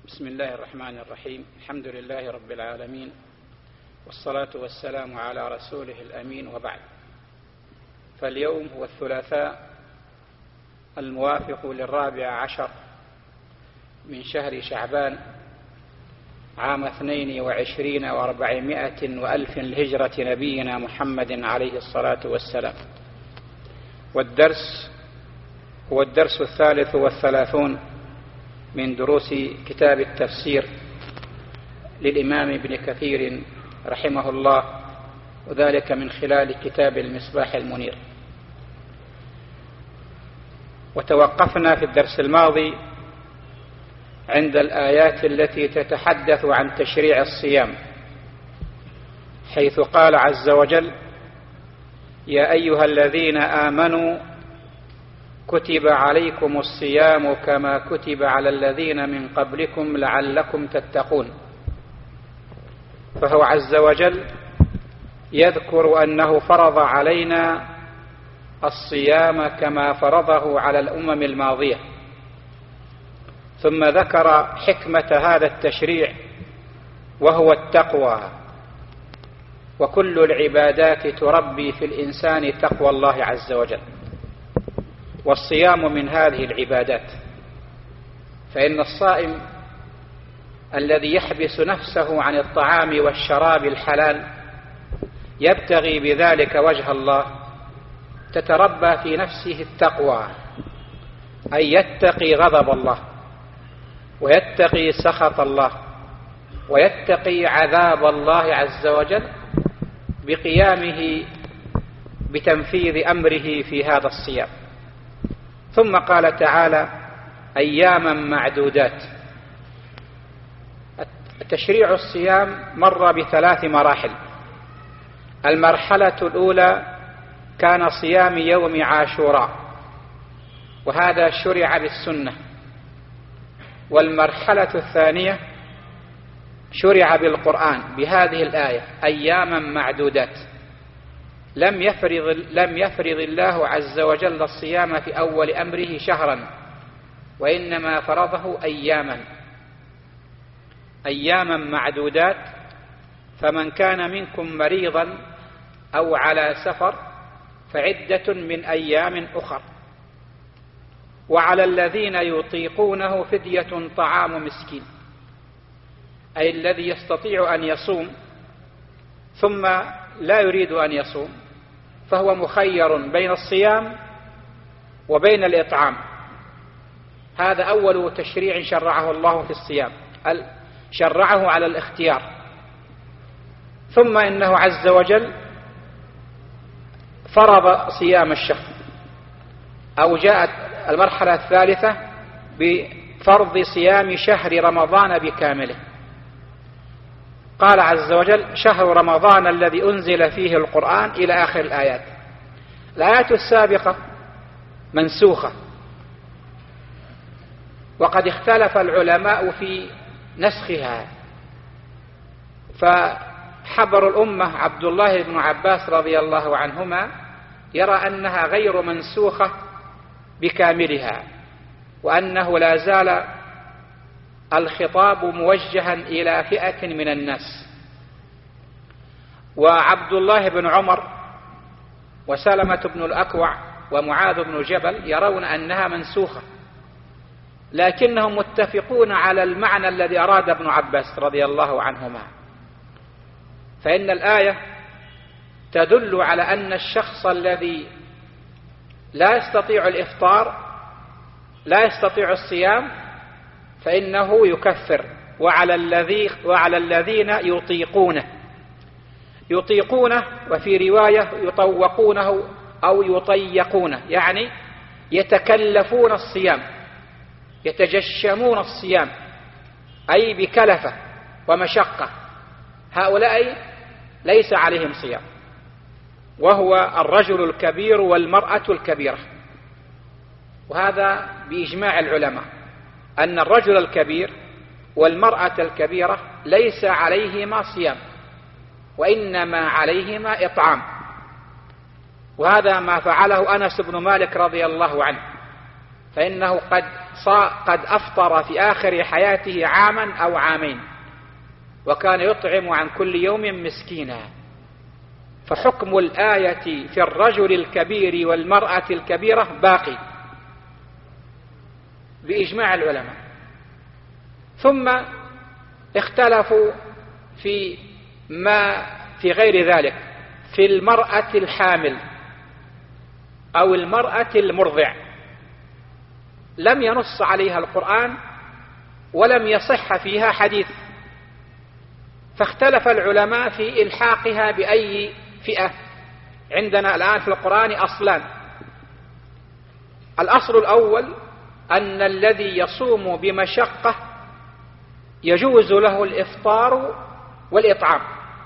بسم الله الرحمن الرحيم. الحمد لله رب العالمين، والصلاة والسلام على رسوله الأمين، وبعد. فاليوم هو الثلاثاء الموافق 14 من شهر شعبان عام 22 و400 وألف لهجرة نبينا محمد عليه الصلاة والسلام. والدرس هو الدرس 33 من دروس كتاب التفسير للإمام ابن كثير رحمه الله، وذلك من خلال كتاب المصباح المنير. وتوقفنا في الدرس الماضي عند الآيات التي تتحدث عن تشريع الصيام، حيث قال عز وجل: يا أيها الذين آمنوا كتب عليكم الصيام كما كتب على الذين من قبلكم لعلكم تتقون. فهو عز وجل يذكر أنه فرض علينا الصيام كما فرضه على الأمم الماضية، ثم ذكر حكمة هذا التشريع وهو التقوى، وكل العبادات تربي في الإنسان تقوى الله عز وجل، والصيام من هذه العبادات. فإن الصائم الذي يحبس نفسه عن الطعام والشراب الحلال يبتغي بذلك وجه الله تتربى في نفسه التقوى، أي يتقي غضب الله، ويتقي سخط الله، ويتقي عذاب الله عز وجل بقيامه بتنفيذ أمره في هذا الصيام. ثم قال تعالى: أياما معدودات. تشريع الصيام مر ب3 مراحل. المرحلة الأولى كان صيام يوم عاشوراء، وهذا شرع بالسنة. والمرحلة الثانية شرع بالقرآن بهذه الآية: أياما معدودات. لم يفرض الله عز وجل الصيام في أول أمره شهرا، وإنما فرضه أياما معدودات. فمن كان منكم مريضا أو على سفر فعدة من أيام أخر. وعلى الذين يطيقونه فدية طعام مسكين، أي الذي يستطيع أن يصوم ثم لا يريد أن يصوم، فهو مخير بين الصيام وبين الإطعام. هذا أول تشريع شرعه الله في الصيام، شرعه على الاختيار. ثم إنه عز وجل فرض صيام الشهر، أو جاءت المرحلة الثالثة بفرض صيام شهر رمضان بكامله. قال عز وجل: شهر رمضان الذي أنزل فيه القرآن، إلى آخر الآيات. الآيات السابقة منسوخة، وقد اختلف العلماء في نسخها. فحبر الأمة عبد الله بن عباس رضي الله عنهما يرى أنها غير منسوخة بكاملها، وأنه لا زال الخطاب موجها إلى فئة من الناس. وعبد الله بن عمر وسلمة بن الأكوع ومعاذ بن جبل يرون أنها منسوخة، لكنهم متفقون على المعنى الذي أراد ابن عباس رضي الله عنهما. فإن الآية تدل على أن الشخص الذي لا يستطيع الإفطار، لا يستطيع الصيام، فإنه يكفر. وعلى الذين يطيقونه، وفي رواية يطوقونه أو يطيقونه، يعني يتكلفون الصيام، يتجشمون الصيام، أي بكلفة ومشقة. هؤلاء ليس عليهم صيام، وهو الرجل الكبير والمرأة الكبيرة. وهذا بإجماع العلماء أن الرجل الكبير والمرأة الكبيرة ليس عليهما صيام، وإنما عليهما إطعام. وهذا ما فعله أنس بن مالك رضي الله عنه، فإنه قد أفطر في آخر حياته عاما أو عامين، وكان يطعم عن كل يوم مسكينا. فحكم الآية في الرجل الكبير والمرأة الكبيرة باقي بإجماع العلماء. ثم اختلفوا في غير ذلك، في المرأة الحامل أو المرأة المرضع، لم ينص عليها القرآن ولم يصح فيها حديث، فاختلف العلماء في إلحاقها بأي فئة. عندنا الآن في القرآن أصلان: الأصل الأول أن الذي يصوم بمشقة يجوز له الإفطار والإطعام،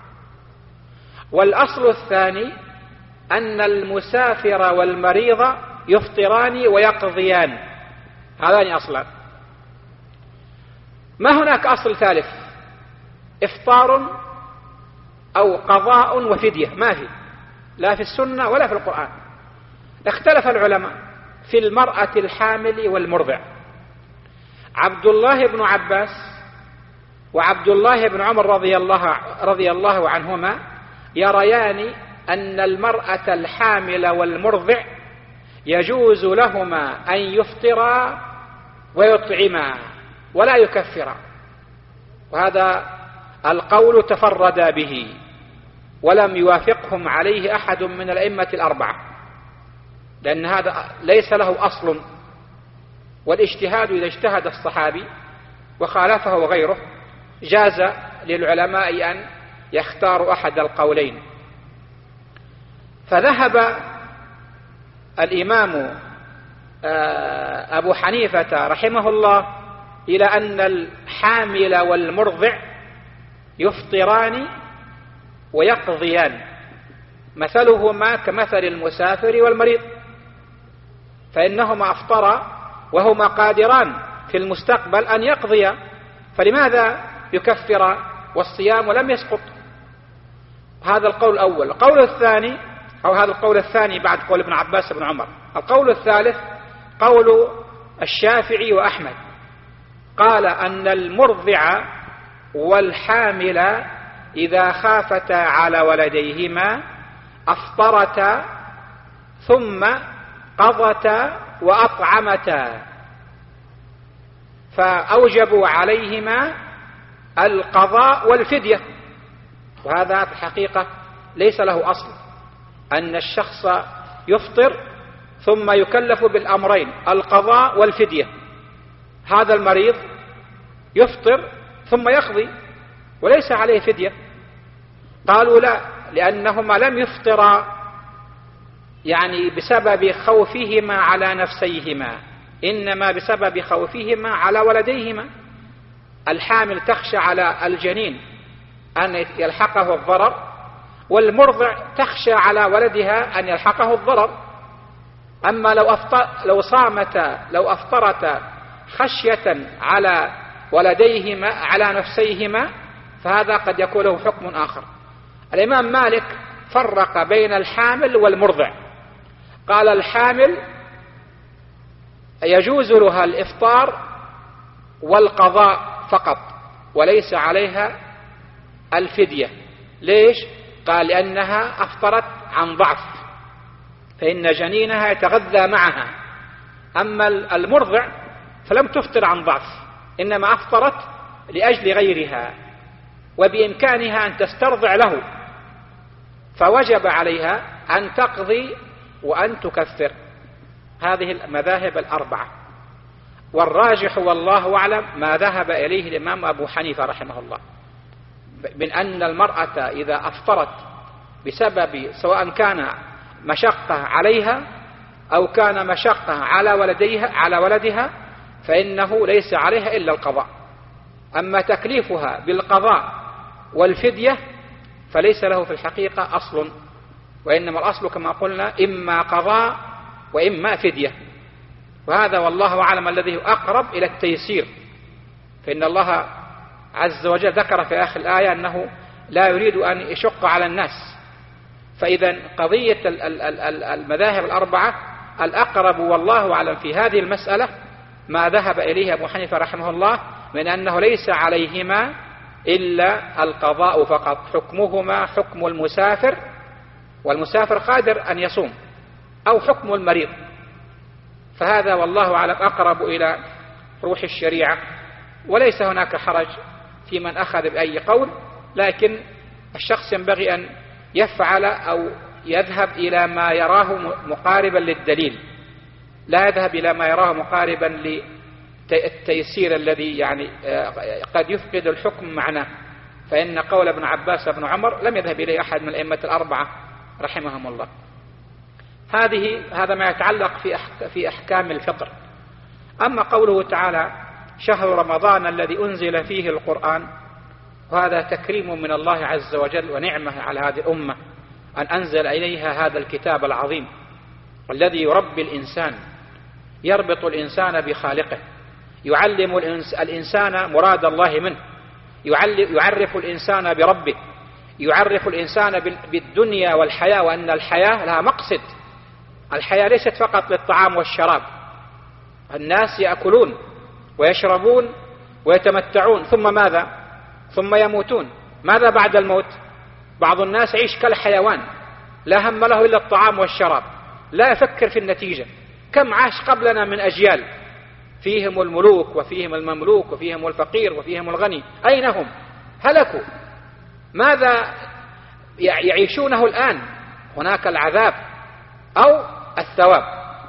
والأصل الثاني أن المسافر والمريض يفطران ويقضيان. هذان أصلان. ما هناك أصل ثالث: إفطار أو قضاء وفدية، ما في، لا في السنة ولا في القرآن. اختلف العلماء في المرأة الحامل والمرضع. عبد الله بن عباس وعبد الله بن عمر رضي الله عنهما يريان أن المرأة الحامل والمرضع يجوز لهما أن يفطرا ويطعما ولا يكفرا، وهذا القول تفرد به ولم يوافقهم عليه أحد من الأئمة الأربعة، لأن هذا ليس له أصل، والاجتهاد إذا اجتهد الصحابي وخالفه غيره جاز للعلماء أن يختاروا أحد القولين. فذهب الإمام أبو حنيفة رحمه الله إلى أن الحامل والمرضع يفطران ويقضيان، مثلهما كمثل المسافر والمريض، فإنهما أفطرا وهما قادران في المستقبل أن يقضيا، فلماذا يكفر والصيام لم يسقط؟ هذا القول الأول. القول الثاني، أو هذا القول الثاني بعد قول ابن عباس بن عمر. القول الثالث قول الشافعي وأحمد، قال أن المرضع والحامل إذا خافتا على ولديهما أفطرتا ثم قضتا وأطعمتا، فأوجبوا عليهما القضاء والفدية. وهذا في الحقيقة ليس له أصل، أن الشخص يفطر ثم يكلف بالأمرين القضاء والفدية. هذا المريض يفطر ثم يقضي وليس عليه فدية. قالوا لا، لأنهما لم يفطرا يعني بسبب خوفهما على نفسيهما، إنما بسبب خوفهما على ولديهما. الحامل تخشى على الجنين أن يلحقه الضرر، والمرضع تخشى على ولدها أن يلحقه الضرر. أما لو أفطرتا خشية على ولديهما على نفسيهما فهذا قد يكون له حكم آخر. الإمام مالك فرق بين الحامل والمرضع، قال الحامل يجوز لها الإفطار والقضاء فقط وليس عليها الفدية. ليش؟ قال لأنها أفطرت عن ضعف، فإن جنينها يتغذى معها. أما المرضع فلم تفطر عن ضعف، إنما أفطرت لأجل غيرها، وبإمكانها أن تسترضع له، فوجب عليها أن تقضي وأن تكفر. هذه المذاهب الأربعة، والراجح والله أعلم ما ذهب إليه الإمام أبو حنيفة رحمه الله، من أن المرأة إذا أفطرت بسبب سواء كان مشقة عليها أو كان مشقة على ولدها فإنه ليس عليها إلا القضاء. أما تكليفها بالقضاء والفدية فليس له في الحقيقة أصل، وإنما الأصل كما قلنا إما قضاء وإما فدية. وهذا والله أعلم الذي أقرب إلى التيسير، فإن الله عز وجل ذكر في آخر الآية أنه لا يريد أن يشق على الناس. فإذا قضية المذاهب الأربعة الأقرب والله أعلم في هذه المسألة ما ذهب إليه أبو حنيفة رحمه الله من أنه ليس عليهما إلا القضاء فقط، حكمهما حكم المسافر، والمسافر قادر أن يصوم، أو حكم المريض. فهذا والله أعلم أقرب إلى روح الشريعة، وليس هناك حرج في من أخذ بأي قول، لكن الشخص ينبغي أن يفعل أو يذهب إلى ما يراه مقاربا للدليل، لا يذهب إلى ما يراه مقاربا للتيسير الذي يعني قد يفقد الحكم معناه. فإن قول ابن عباس وابن عمر لم يذهب إليه أحد من الأئمة الأربعة رحمهم الله. هذا ما يتعلق في أحكام الفطر. أما قوله تعالى شهر رمضان الذي أنزل فيه القرآن، وهذا تكريم من الله عز وجل ونعمة على هذه الأمة أن أنزل إليها هذا الكتاب العظيم الذي يربي الإنسان، يربط الإنسان بخالقه، يعلم الإنسان مراد الله منه، يعرف الإنسان بربه، يعرف الإنسان بالدنيا والحياة، وأن الحياة لها مقصد. الحياة ليست فقط للطعام والشراب. الناس يأكلون ويشربون ويتمتعون، ثم ماذا؟ ثم يموتون. ماذا بعد الموت؟ بعض الناس يعيش كالحيوان، لا هم له إلا الطعام والشراب، لا يفكر في النتيجة. كم عاش قبلنا من أجيال، فيهم الملوك وفيهم المملوك وفيهم الفقير وفيهم الغني، أين هم؟ هلكوا. ماذا يعيشونه الآن؟ هناك العذاب أو الثواب.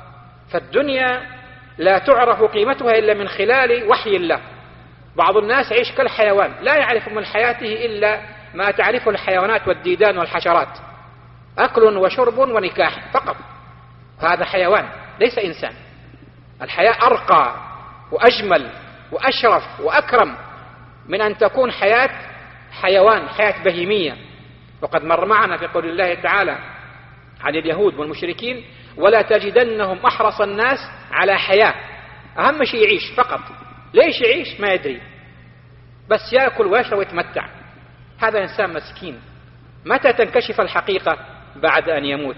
فالدنيا لا تعرف قيمتها إلا من خلال وحي الله. بعض الناس يعيش كالحيوان، لا يعرف من حياته إلا ما تعرفه الحيوانات والديدان والحشرات، أكل وشرب ونكاح فقط. هذا حيوان ليس إنسان. الحياة أرقى وأجمل وأشرف وأكرم من أن تكون حياة حيوان، حياة بهيمية. وقد مر معنا في قول الله تعالى عن اليهود والمشركين ولا تجدنهم أحرص الناس على حياة. أهم شيء يعيش فقط. ليش يعيش؟ ما يدري، بس يأكل ويشرب ويتمتع. هذا إنسان مسكين. متى تنكشف الحقيقة؟ بعد أن يموت.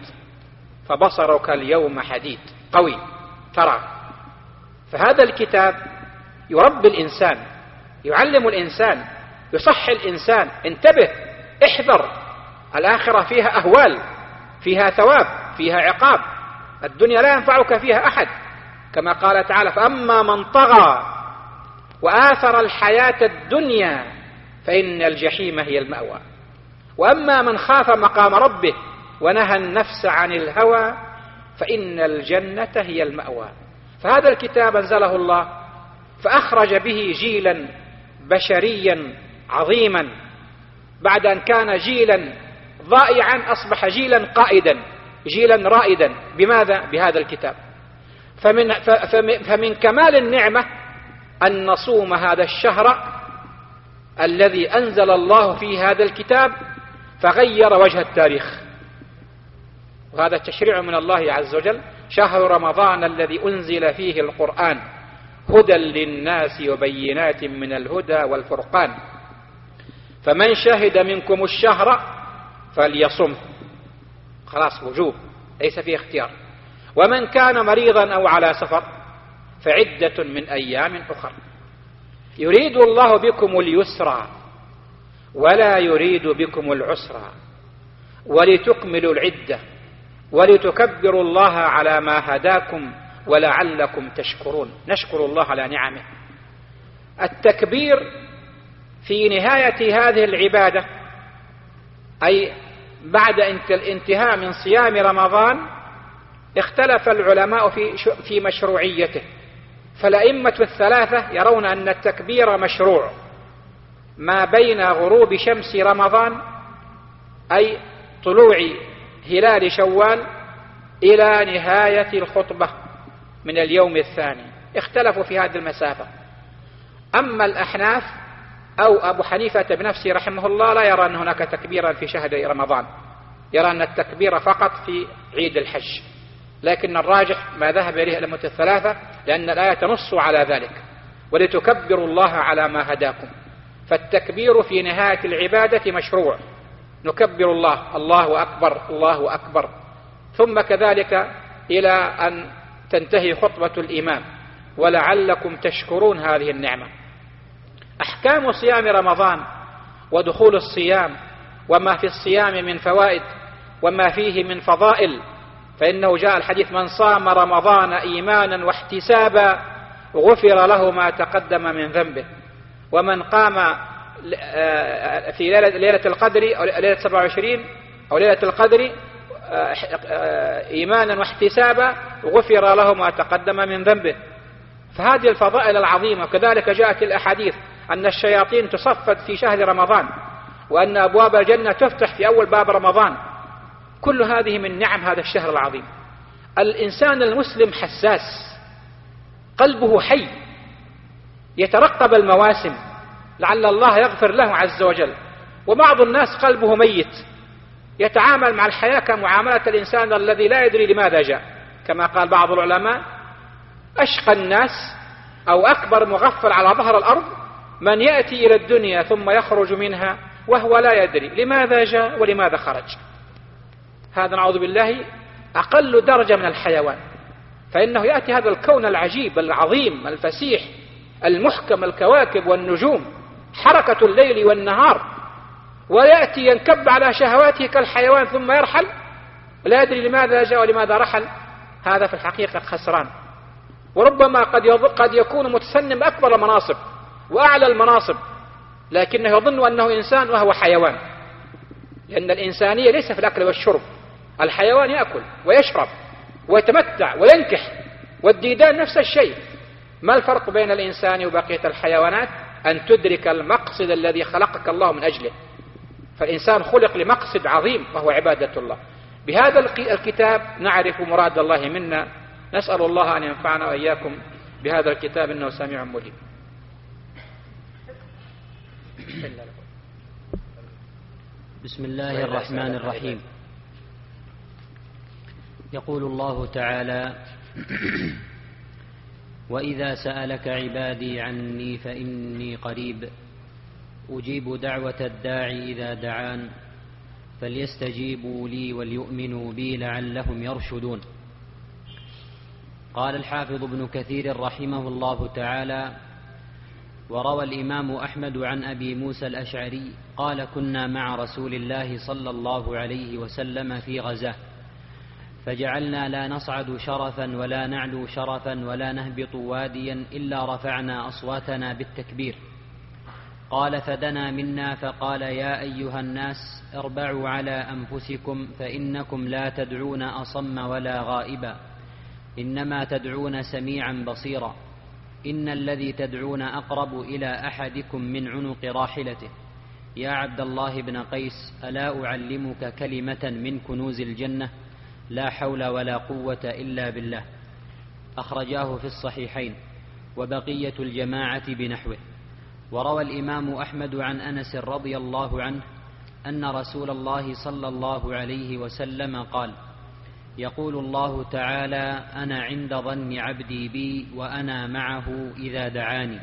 فبصرك اليوم حديد قوي ترى. فهذا الكتاب يربي الإنسان، يعلم الإنسان، يصحي الإنسان. انتبه، احذر، الآخرة فيها أهوال، فيها ثواب، فيها عقاب. الدنيا لا ينفعك فيها أحد، كما قال تعالى فأما من طغى وآثر الحياة الدنيا فإن الجحيم هي المأوى، وأما من خاف مقام ربه ونهى النفس عن الهوى فإن الجنة هي المأوى. فهذا الكتاب أنزله الله فأخرج به جيلا بشريا عظيما. بعد أن كان جيلا ضائعا أصبح جيلا قائدا، جيلا رائدا. بماذا؟ بهذا الكتاب. فمن كمال النعمة أن نصوم هذا الشهر الذي أنزل الله فيه هذا الكتاب فغير وجه التاريخ. وهذا تشريع من الله عز وجل. شهر رمضان الذي أنزل فيه القرآن هدى للناس وبينات من الهدى والفرقان فمن شهد منكم الشهر فليصم. خلاص، وجوب، ليس فيه اختيار. ومن كان مريضا أو على سفر فعدة من أيام أخر. يريد الله بكم اليسر ولا يريد بكم العسر ولتكملوا العدة ولتكبروا الله على ما هداكم ولعلكم تشكرون. نشكر الله على نعمه. التكبير في نهاية هذه العبادة، أي بعد الانتهاء من صيام رمضان، اختلف العلماء في مشروعيته. فالأئمة الثلاثة يرون أن التكبير مشروع ما بين غروب شمس رمضان أي طلوع هلال شوال إلى نهاية الخطبة من اليوم الثاني. اختلفوا في هذه المسافة. أما الأحناف أو أبو حنيفة بنفسه رحمه الله لا يرى أن هناك تكبيرا في شهر رمضان، يرى أن التكبير فقط في عيد الحج. لكن الراجح ما ذهب إليه الأئمة الثلاثة، لأن الآية تنص على ذلك ولتكبروا الله على ما هداكم. فالتكبير في نهاية العبادة مشروع، نكبر الله، الله أكبر الله أكبر. ثم كذلك إلى أن تنتهي خطبة الإمام، ولعلكم تشكرون هذه النعمة. أحكام صيام رمضان ودخول الصيام وما في الصيام من فوائد وما فيه من فضائل، فإنه جاء الحديث: من صام رمضان إيمانا واحتسابا غفر له ما تقدم من ذنبه. ومن قام في ليلة القدر أو ليلة 27 أو ليلة القدر إيمانا واحتسابا غفر له ما تقدم من ذنبه. فهذه الفضائل العظيمة. وكذلك جاءت الأحاديث أن الشياطين تصفد في شهر رمضان، وأن أبواب الجنة تفتح في أول باب رمضان. كل هذه من نعم هذا الشهر العظيم. الإنسان المسلم حساس، قلبه حي، يترقب المواسم لعل الله يغفر له عز وجل. وبعض الناس قلبه ميت، يتعامل مع الحياة كمعاملة الإنسان الذي لا يدري لماذا جاء، كما قال بعض العلماء: أشقى الناس أو أكبر مغفل على ظهر الأرض من يأتي إلى الدنيا ثم يخرج منها وهو لا يدري لماذا جاء ولماذا خرج. هذا نعوذ بالله أقل درجة من الحيوان، فإنه يأتي هذا الكون العجيب العظيم الفسيح المحكم، الكواكب والنجوم، حركة الليل والنهار، ويأتي ينكب على شهواته كالحيوان ثم يرحل لا يدري لماذا جاء ولماذا رحل. هذا في الحقيقة خسران. وربما قد يكون متسنم أكبر المناصب وأعلى المناصب، لكنه يظن أنه إنسان وهو حيوان، لأن الإنسانية ليس في الأكل والشرب. الحيوان يأكل ويشرب ويتمتع وينكح، والديدان نفس الشيء. ما الفرق بين الإنسان وبقية الحيوانات؟ أن تدرك المقصد الذي خلقك الله من أجله. فالإنسان خلق لمقصد عظيم وهو عبادة الله. بهذا الكتاب نعرف مراد الله منا. نسأل الله أن ينفعنا وإياكم بهذا الكتاب إنه سميع مجيب. بسم الله الرحمن الرحيم. يقول الله تعالى: وإذا سألك عبادي عني فإني قريب أجيب دعوة الداعي إذا دعان فليستجيبوا لي وليؤمنوا بي لعلهم يرشدون. قال الحافظ ابن كثير رحمه الله تعالى: وروى الإمام أحمد عن أبي موسى الأشعري قال: كنا مع رسول الله صلى الله عليه وسلم في غزاه، فجعلنا لا نصعد شرفا ولا نعلو شرفا ولا نهبط واديا إلا رفعنا أصواتنا بالتكبير. قال: فدنا منا فقال: يا أيها الناس اربعوا على أنفسكم فإنكم لا تدعون أصم ولا غائبا، إنما تدعون سميعا بصيرا. إن الذي تدعون أقرب إلى أحدكم من عنق راحلته. يا عبد الله بن قيس، ألا أعلمك كلمة من كنوز الجنة؟ لا حول ولا قوة إلا بالله. أخرجاه في الصحيحين، وبقية الجماعة بنحوه. وروى الإمام أحمد عن أنس رضي الله عنه أن رسول الله صلى الله عليه وسلم قال: يقول الله تعالى: أنا عند ظن عبدي بي وأنا معه إذا دعاني.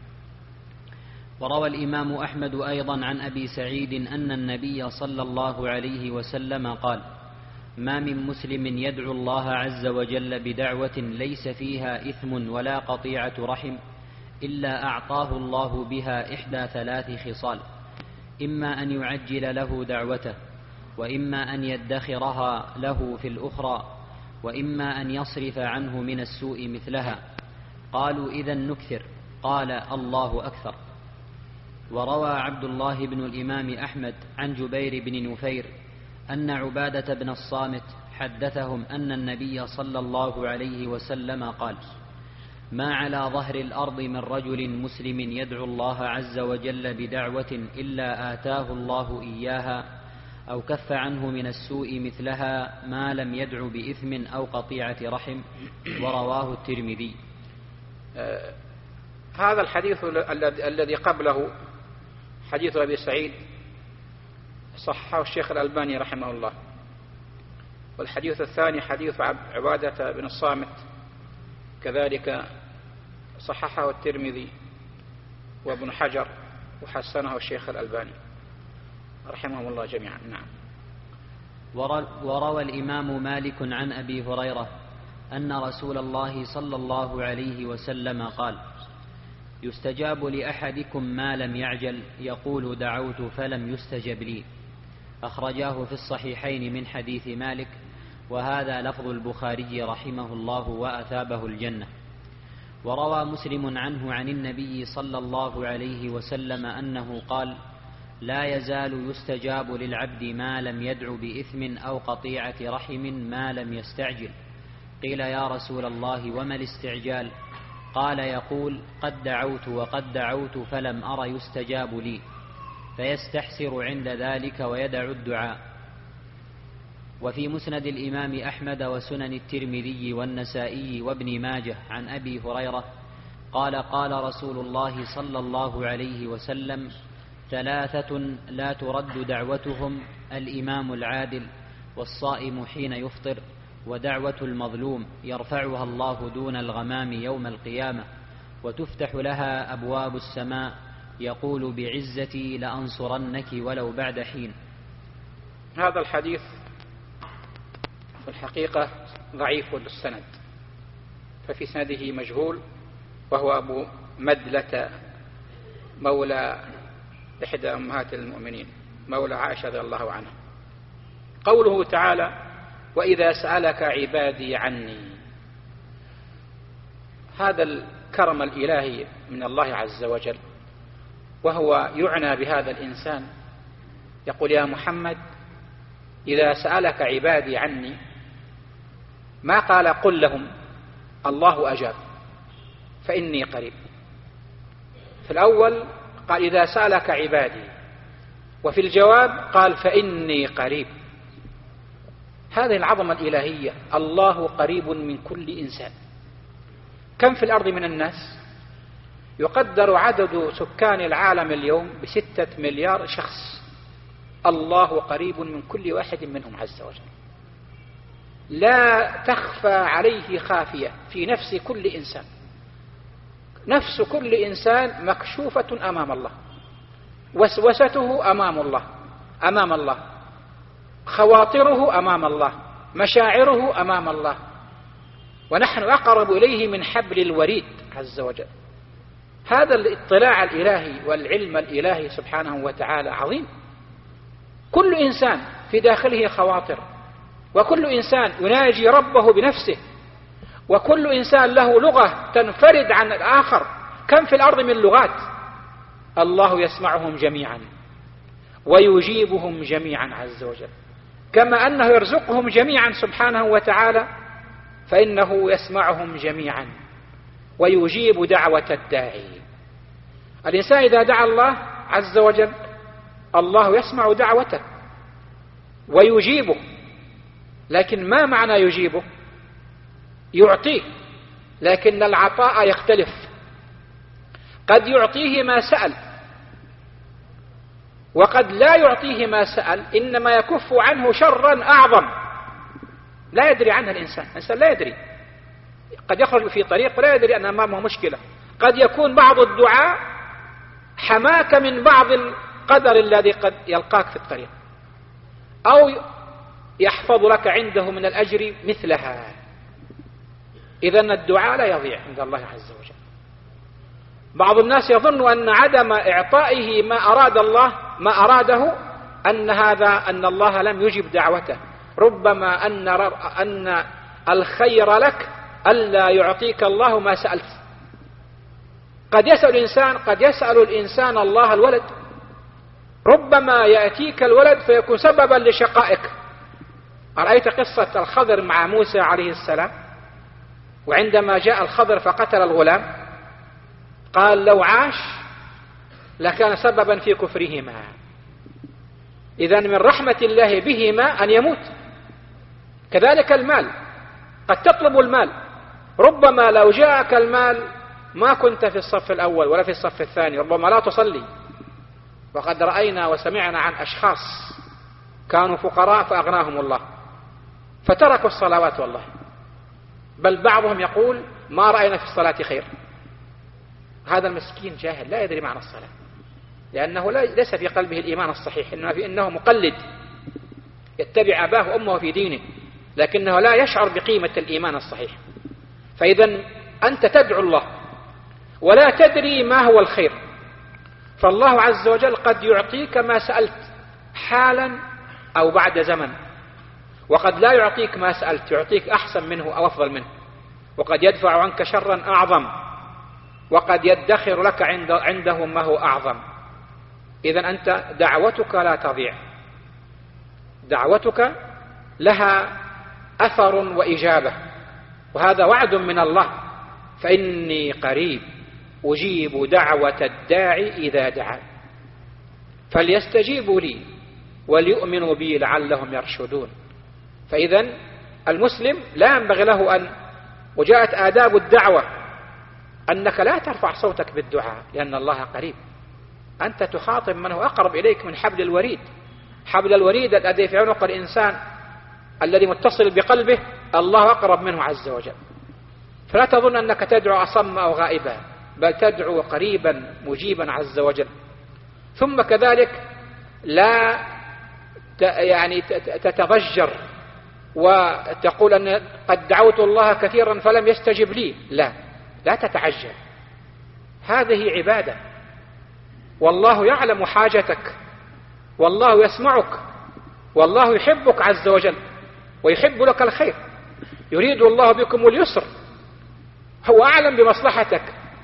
وروى الإمام أحمد أيضا عن أبي سعيد أن النبي صلى الله عليه وسلم قال: ما من مسلم يدعو الله عز وجل بدعوة ليس فيها إثم ولا قطيعة رحم إلا أعطاه الله بها إحدى ثلاث خصال: إما أن يعجل له دعوته، وإما أن يدخرها له في الأخرى، وإما أن يصرف عنه من السوء مثلها. قالوا: إذن نكثر. قال: الله أكثر. وروى عبد الله بن الإمام أحمد عن جبير بن نفير أن عبادة بن الصامت حدثهم أن النبي صلى الله عليه وسلم قال: ما على ظهر الأرض من رجل مسلم يدعو الله عز وجل بدعوة إلا آتاه الله إياها أو كف عنه من السوء مثلها ما لم يدع بإثم أو قطيعة رحم. ورواه الترمذي. هذا الحديث الذي قبله حديث أبي سعيد صححه الشيخ الألباني رحمه الله، والحديث الثاني حديث عبادة بن الصامت كذلك صححه الترمذي وابن حجر وحسنه الشيخ الألباني رحمهم الله جميعا. نعم. وروى الإمام مالك عن أبي هريرة أن رسول الله صلى الله عليه وسلم قال: يستجاب لأحدكم ما لم يعجل، يقول: دعوت فلم يستجب لي. أخرجاه في الصحيحين من حديث مالك، وهذا لفظ البخاري رحمه الله وأثابه الجنة. وروى مسلم عنه عن النبي صلى الله عليه وسلم أنه قال: لا يزال يستجاب للعبد ما لم يدع بإثم أو قطيعة رحم ما لم يستعجل. قيل: يا رسول الله وما الاستعجال؟ قال: يقول: قد دعوت وقد دعوت فلم أر يستجاب لي، فيستحسر عند ذلك ويدع الدعاء. وفي مسند الإمام أحمد وسنن الترمذي والنسائي وابن ماجه عن أبي هريرة قال: قال رسول الله صلى الله عليه وسلم: ثلاثة لا ترد دعوتهم: الإمام العادل، والصائم حين يفطر، ودعوة المظلوم يرفعها الله دون الغمام يوم القيامة، وتفتح لها أبواب السماء، يقول: بعزتي لأنصرنك ولو بعد حين. هذا الحديث في الحقيقة ضعيف السند، ففي سنده مجهول، وهو أبو مدلة مولى إحدى أمهات المؤمنين، مولى عائشة رضي الله عنها. قوله تعالى: وإذا سألك عبادي عني، هذا الكرم الإلهي من الله عز وجل، وهو يعنى بهذا الإنسان. يقول: يا محمد إذا سألك عبادي عني، ما قال قل لهم الله أجاب فإني قريب. في الأول قال إذا سألك عبادي، وفي الجواب قال فإني قريب. هذه العظمة الإلهية، الله قريب من كل إنسان. كم في الأرض من الناس؟ يقدر عدد سكان العالم اليوم ب6 مليار شخص. الله قريب من كل واحد منهم عز وجل، لا تخفى عليه خافية في نفس كل إنسان. نفس كل إنسان مكشوفة أمام الله، وسوسته أمام الله، خواطره أمام الله، مشاعره أمام الله، ونحن أقرب إليه من حبل الوريد عز وجل. هذا الاطلاع الإلهي والعلم الإلهي سبحانه وتعالى عظيم. كل إنسان في داخله خواطر، وكل إنسان يناجي ربه بنفسه، وكل إنسان له لغة تنفرد عن الآخر. كم في الأرض من لغات؟ الله يسمعهم جميعا ويجيبهم جميعا عز وجل، كما أنه يرزقهم جميعا سبحانه وتعالى، فإنه يسمعهم جميعا ويجيب دعوة الداعي. الإنسان إذا دعا الله عز وجل، الله يسمع دعوته ويجيبه. لكن ما معنى يجيبه؟ يعطيه، لكن العطاء يختلف. قد يعطيه ما سأل، وقد لا يعطيه ما سأل، إنما يكف عنه شرا أعظم لا يدري عنه الإنسان لا يدري. قد يخرج في طريق ولا يدري أن أمامه مشكلة. قد يكون بعض الدعاء حماك من بعض القدر الذي قد يلقاك في الطريق، أو يحفظ لك عنده من الأجر مثلها. إذن الدعاء لا يضيع عند الله عز وجل. بعض الناس يظن أن عدم إعطائه ما أراد الله ما أراده أن الله لم يجب دعوته. ربما أن الخير لك ألا يعطيك الله ما سألت. قد يسأل الإنسان الله الولد، ربما يأتيك الولد فيكون سببا لشقائك. أرأيت قصة الخضر مع موسى عليه السلام؟ وعندما جاء الخضر فقتل الغلام، قال لو عاش لكان سببا في كفرهما. إذن من رحمة الله بهما أن يموت. كذلك المال، قد تطلب المال، ربما لو جاءك المال ما كنت في الصف الأول ولا في الصف الثاني، ربما لا تصلي. وقد رأينا وسمعنا عن أشخاص كانوا فقراء فأغناهم الله فتركوا الصلوات والله، بل بعضهم يقول ما رأينا في الصلاة خير. هذا المسكين جاهل لا يدري معنى الصلاة، لأنه ليس في قلبه الإيمان الصحيح، إنه مقلد يتبع أباه وأمه في دينه. لكنه لا يشعر بقيمة الإيمان الصحيح. فإذا أنت تدعو الله ولا تدري ما هو الخير، فالله عز وجل قد يعطيك ما سألت حالا أو بعد زمن، وقد لا يعطيك ما سألت، يعطيك أحسن منه أو أفضل منه، وقد يدفع عنك شرا أعظم، وقد يدخر لك عنده ما هو أعظم. إذن أنت دعوتك لا تضيع، دعوتك لها أثر وإجابة، وهذا وعد من الله: فإني قريب أجيب دعوة الداعي إذا دعان فليستجيبوا لي وليؤمنوا بي لعلهم يرشدون. فإذا المسلم لا ينبغي له أن، وجاءت آداب الدعوة أنك لا ترفع صوتك بالدعاء لأن الله قريب، أنت تخاطب من هو أقرب إليك من حبل الوريد. حبل الوريد الذي في عنق الإنسان الذي متصل بقلبه الله أقرب منه عز وجل. فلا تظن أنك تدعو أصم أو غائبا، بل تدعو قريبا مجيبا عز وجل. ثم كذلك لا يعني تتضجر وتقول أن قد دعوت الله كثيرا فلم يستجب لي، لا تتعجل، هذه عبادة، والله يعلم حاجتك، والله يسمعك، والله يحبك عز وجل ويحب لك الخير، يريد الله بكم اليسر، هو أعلم بمصلحتك.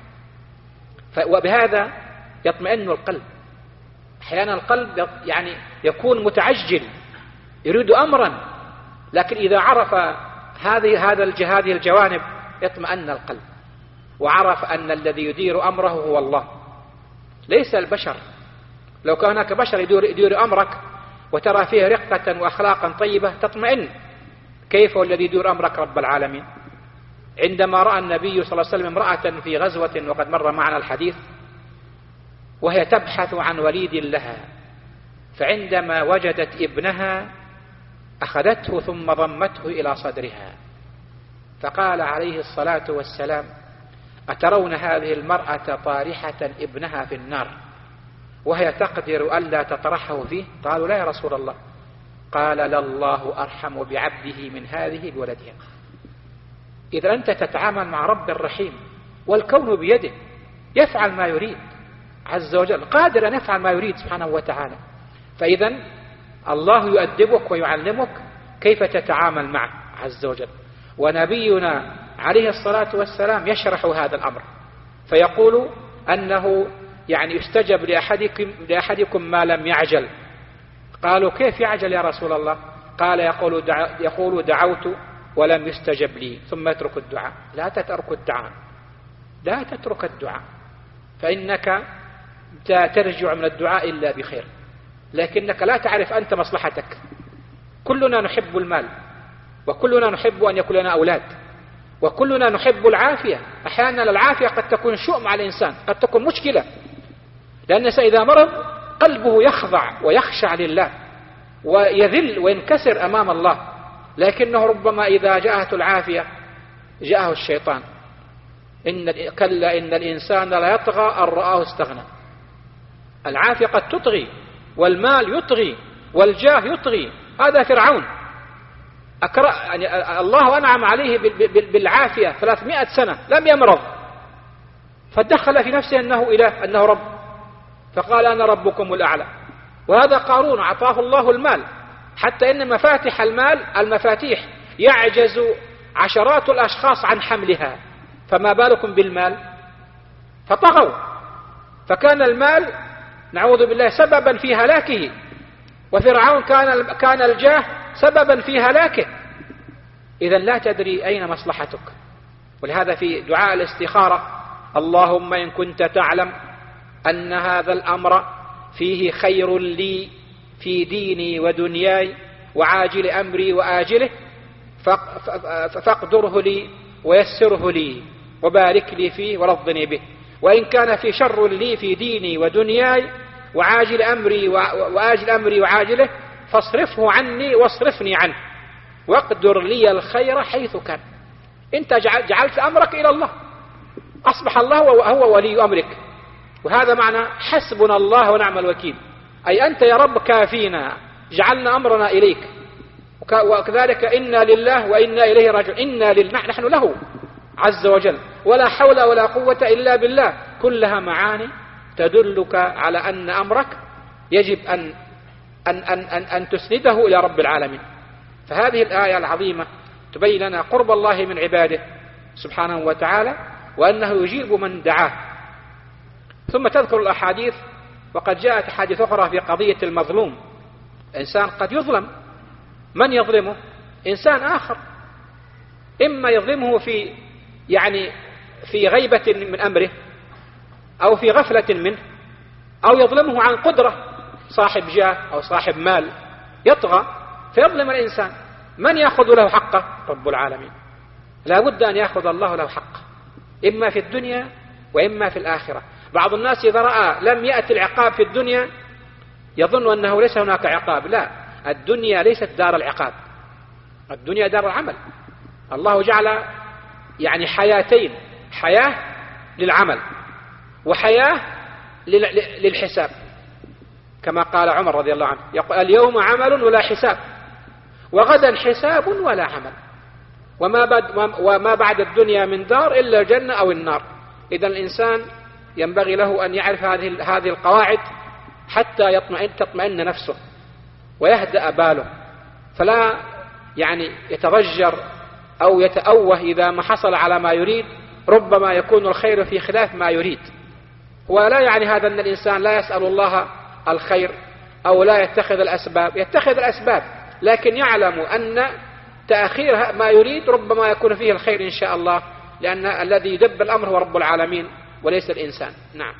وبهذا يطمئن القلب. أحيانا القلب يعني يكون متعجل يريد أمرا، لكن إذا عرف هذه الجوانب اطمأن القلب، وعرف أن الذي يدير أمره هو الله ليس البشر. لو كان هناك بشر يدير أمرك وترى فيه رقة وأخلاقا طيبة تطمئن، كيف والذي يدير أمرك رب العالمين؟ عندما رأى النبي صلى الله عليه وسلم امرأة في غزوة، وقد مر معنا الحديث، وهي تبحث عن وليد لها، فعندما وجدت ابنها أخذته ثم ضمته إلى صدرها، فقال عليه الصلاة والسلام: أترون هذه المرأة طارحة ابنها في النار وهي تقدر ألا تطرحه فيه؟ قالوا: لا يا رسول الله. قال: لله أرحم بعبده من هذه بولدها. إذا أنت تتعامل مع رب الرحيم، والكون بيده، يفعل ما يريد عز وجل، قادر أن يفعل ما يريد سبحانه وتعالى. فإذا الله يؤدبك ويعلمك كيف تتعامل معه عز وجل. ونبينا عليه الصلاة والسلام يشرح هذا الأمر، فيقول أنه يعني يستجب لأحدكم ما لم يعجل. قالوا: كيف يعجل يا رسول الله؟ قال: يقول دعوت ولم يستجب لي، ثم يترك الدعاء. لا تترك الدعاء، فإنك ترجع من الدعاء إلا بخير، لكنك لا تعرف أنت مصلحتك. كلنا نحب المال، وكلنا نحب أن يكون لنا أولاد، وكلنا نحب العافية. أحيانا العافية قد تكون شؤم على الإنسان، قد تكون مشكلة، لأن إذا مرض قلبه يخضع ويخشع لله ويذل وينكسر أمام الله، لكنه ربما إذا جاءته العافية جاءه الشيطان. كلا إن الإنسان لا يطغى أن رآه استغنى. العافية قد تطغي، والمال يطغي، والجاه يطغي. هذا فرعون يعني الله أنعم عليه بالعافية 300 سنة لم يمرض، فدخل في نفسه أنه إله، أنه رب، فقال: أنا ربكم الأعلى. وهذا قارون أعطاه الله المال، حتى إن مفاتح المال المفاتيح يعجز عشرات الأشخاص عن حملها، فما بالكم بالمال؟ فطغوا، فكان المال نعوذ بالله سببا في هلاكه، وفرعون كان الجاه سببا في هلاكه. إذا لا تدري أين مصلحتك. ولهذا في دعاء الاستخارة: اللهم إن كنت تعلم أن هذا الأمر فيه خير لي في ديني ودنياي وعاجل أمري وآجله فاقدره لي ويسره لي وبارك لي فيه ورضني به، وإن كان في شر لي في ديني ودنياي وعاجل أمري وآجل أمري وعاجله فاصرفه عني واصرفني عنه واقدر لي الخير حيث كان. انت جعلت أمرك إلى الله، أصبح الله هو ولي أمرك. وهذا معنى حسبنا الله ونعم الوكيل، أي أنت يا رب كافينا، جعلنا أمرنا إليك. وكذلك إنا لله وإنا إليه راجعون، إنا لله نحن له عز وجل، ولا حول ولا قوة إلا بالله، كلها معاني تدلك على أن أمرك يجب أن تسنده إلى رب العالمين. فهذه الآية العظيمة تبين لنا قرب الله من عباده سبحانه وتعالى، وأنه يجيب من دعاه. ثم تذكر الأحاديث، وقد جاءت أحاديث أخرى في قضية المظلوم. إنسان قد يظلم، من يظلمه؟ إنسان آخر، إما يظلمه في غيبة من أمره، أو في غفلة منه، أو يظلمه عن قدرة، صاحب جاه أو صاحب مال يطغى فيظلم الإنسان. من يأخذ له حقه؟ رب العالمين. لا بد أن يأخذ الله له حقه، إما في الدنيا وإما في الآخرة. بعض الناس إذا رأى لم يأتي العقاب في الدنيا يظن أنه ليس هناك عقاب. لا، الدنيا ليست دار العقاب، الدنيا دار العمل. الله جعل حياتين، حياة للعمل وحياة للحساب، كما قال عمر رضي الله عنه، يقول اليوم عمل ولا حساب، وغدا حساب ولا عمل، وما بعد الدنيا من دار إلا الجنة أو النار. إذا الإنسان ينبغي له أن يعرف هذه القواعد حتى تطمئن نفسه ويهدأ باله، فلا يتضجر أو يتأوه إذا ما حصل على ما يريد. ربما يكون الخير في خلاف ما يريد. ولا يعني هذا أن الإنسان لا يسأل الله الخير أو لا يتخذ الأسباب، يتخذ الأسباب، لكن يعلم أن تأخير ما يريد ربما يكون فيه الخير إن شاء الله، لأن الذي يدبر الأمر هو رب العالمين وليس الإنسان. نعم.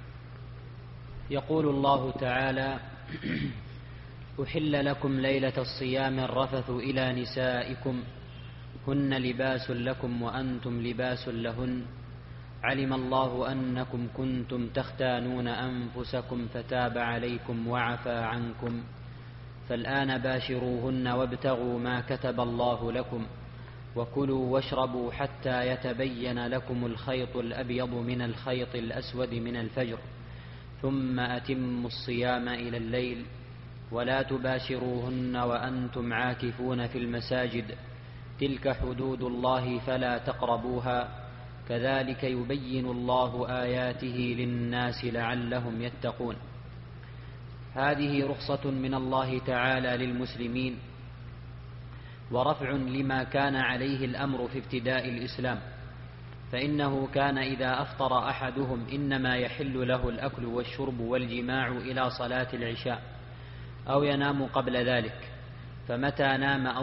يقول الله تعالى: أحل لكم ليلة الصيام الرفث إلى نسائكم هن لباس لكم وأنتم لباس لهن علم الله أنكم كنتم تختانون أنفسكم فتاب عليكم وعفى عنكم فالآن باشروهن وابتغوا ما كتب الله لكم وكلوا واشربوا حتى يتبين لكم الخيط الأبيض من الخيط الأسود من الفجر ثم أتموا الصيام إلى الليل ولا تباشروهن وأنتم عاكفون في المساجد تلك حدود الله فلا تقربوها كذلك يبين الله آياته للناس لعلهم يتقون. هذه رخصة من الله تعالى للمسلمين ورفع لما كان عليه الأمر في ابتداء الإسلام، فإنه كان إذا أفطر أحدهم إنما يحل له الأكل والشرب والجماع إلى صلاة العشاء أو ينام قبل ذلك، فمتى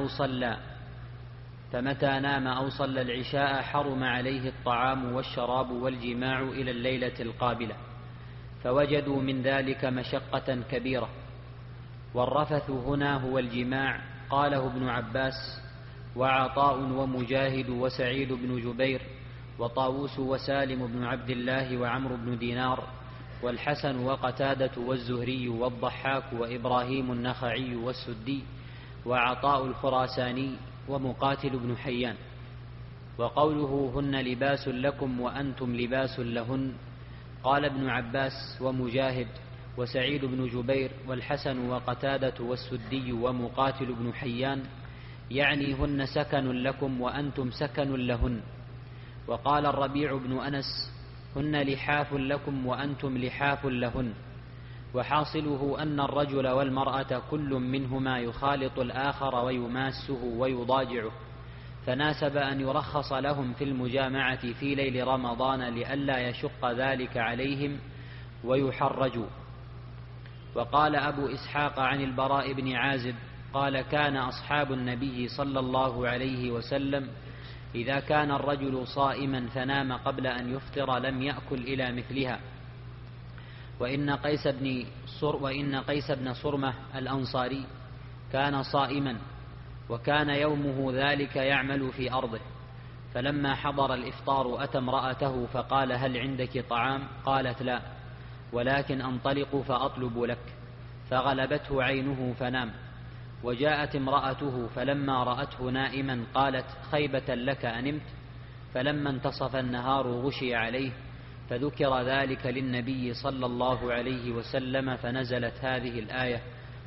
نام أو صلى العشاء حرم عليه الطعام والشراب والجماع إلى الليلة القابلة، فوجدوا من ذلك مشقة كبيرة. والرفث هنا هو الجماع، قاله ابن عباس وعطاء ومجاهد وسعيد بن جبير وطاووس وسالم بن عبد الله وعمرو بن دينار والحسن وقتادة والزهري والضحاك وإبراهيم النخعي والسدي وعطاء الخراساني ومقاتل بن حيان. وقوله هن لباس لكم وأنتم لباس لهن، قال ابن عباس ومجاهد وسعيد بن جبير والحسن وقتادة والسدي ومقاتل بن حيان يعني هن سكن لكم وأنتم سكن لهن. وقال الربيع بن أنس هن لحاف لكم وأنتم لحاف لهن. وحاصله أن الرجل والمرأة كل منهما يخالط الآخر ويماسه ويضاجعه، فناسب أن يرخص لهم في المجامعة في ليل رمضان لئلا يشق ذلك عليهم ويحرجوا. وقال أبو إسحاق عن البراء بن عازب قال كان أصحاب النبي صلى الله عليه وسلم إذا كان الرجل صائما فنام قبل أن يفطر لم يأكل إلى مثلها. وإن قيس بن صرمة الأنصاري كان صائما وكان يومه ذلك يعمل في أرضه، فلما حضر الإفطار أتى امرأته فقال هل عندك طعام؟ قالت لا، ولكن أنطلق فأطلب لك، فغلبته عينه فنام. وجاءت امرأته فلما رأته نائما قالت خيبة لك أنمت؟ فلما انتصف النهار غشي عليه، فذكر ذلك للنبي صلى الله عليه وسلم فنزلت هذه الآية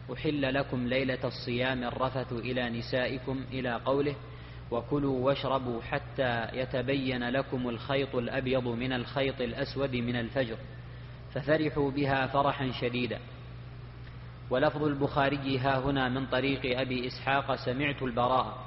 أحل لكم ليلة الصيام الرفث إلى نسائكم إلى قوله وكلوا واشربوا حتى يتبين لكم الخيط الأبيض من الخيط الأسود من الفجر، ففرحوا بها فرحا شديدا. ولفظ البخاري ها هنا من طريق أبي إسحاق سمعت البراء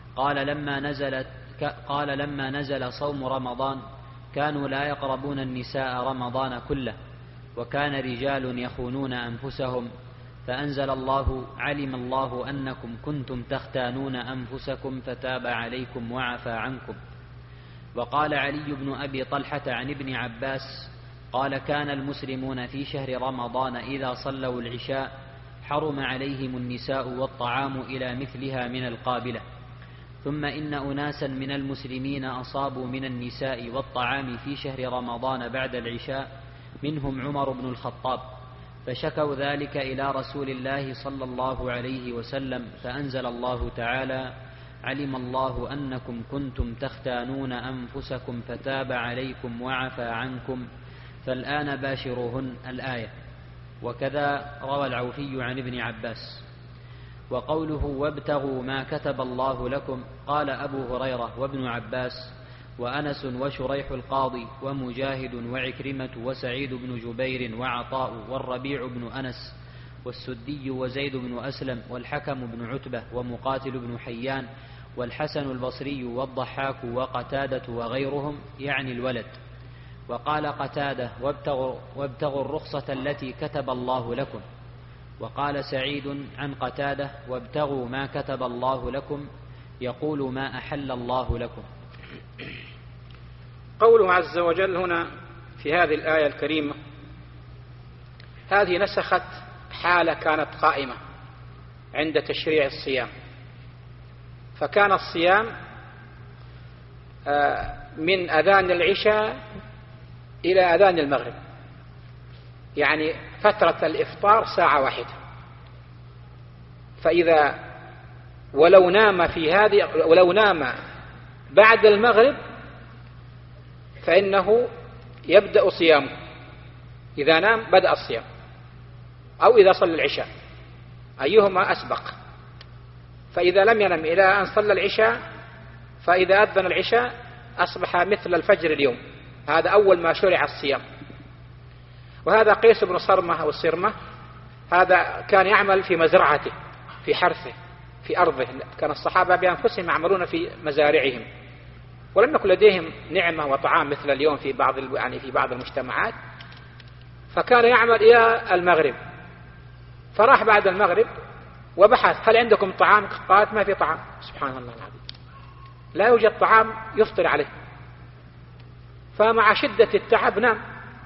قال لما نزل صوم رمضان كانوا لا يقربون النساء رمضان كله، وكان رجال يخونون أنفسهم، فأنزل الله علم الله أنكم كنتم تختانون أنفسكم فتاب عليكم وعفى عنكم. وقال علي بن أبي طلحة عن ابن عباس قال كان المسلمون في شهر رمضان إذا صلوا العشاء حرم عليهم النساء والطعام إلى مثلها من القابلة، ثم إن أناسا من المسلمين أصابوا من النساء والطعام في شهر رمضان بعد العشاء، منهم عمر بن الخطاب، فشكوا ذلك إلى رسول الله صلى الله عليه وسلم، فأنزل الله تعالى علم الله أنكم كنتم تختانون أنفسكم فتاب عليكم وعفى عنكم فالآن باشروهن الآية. وكذا روى العوفي عن ابن عباس. وقوله وابتغوا ما كتب الله لكم قال أبو هريرة وابن عباس وأنس وشريح القاضي ومجاهد وعكرمة وسعيد بن جبير وعطاء والربيع بن أنس والسدي وزيد بن أسلم والحكم بن عتبة ومقاتل بن حيان والحسن البصري والضحاك وقتادة وغيرهم يعني الولد. وقال قتادة وابتغوا الرخصة التي كتب الله لكم. وقال سعيد عن قتادة وابتغوا ما كتب الله لكم يقول ما أحل الله لكم. قوله عز وجل هنا في هذه الآية الكريمة هذه نسخت حالة كانت قائمة عند تشريع الصيام، فكان الصيام من أذان العشاء إلى أذان المغرب، يعني فترة الإفطار ساعة واحدة، فإذا ولو نام بعد المغرب فإنه يبدأ صيامه، إذا نام بدأ الصيام، أو إذا صلى العشاء أيهما أسبق. فإذا لم ينم إلى أن صلى العشاء فإذا أذن العشاء أصبح مثل الفجر اليوم، هذا أول ما شرع الصيام. وهذا قيس بن صرمة أو الصرمة، هذا كان يعمل في مزرعته في حرثه في أرضه، كان الصحابة بأنفسهم يعملون في مزارعهم، ولم يكن لديهم نعمة وطعام مثل اليوم في بعض المجتمعات، فكان يعمل إلى المغرب. فراح بعد المغرب وبحث هل عندكم طعام؟ قالت ما في طعام. سبحان الله العظيم، لا يوجد طعام يفطر عليه. فمع شدة التعب نام.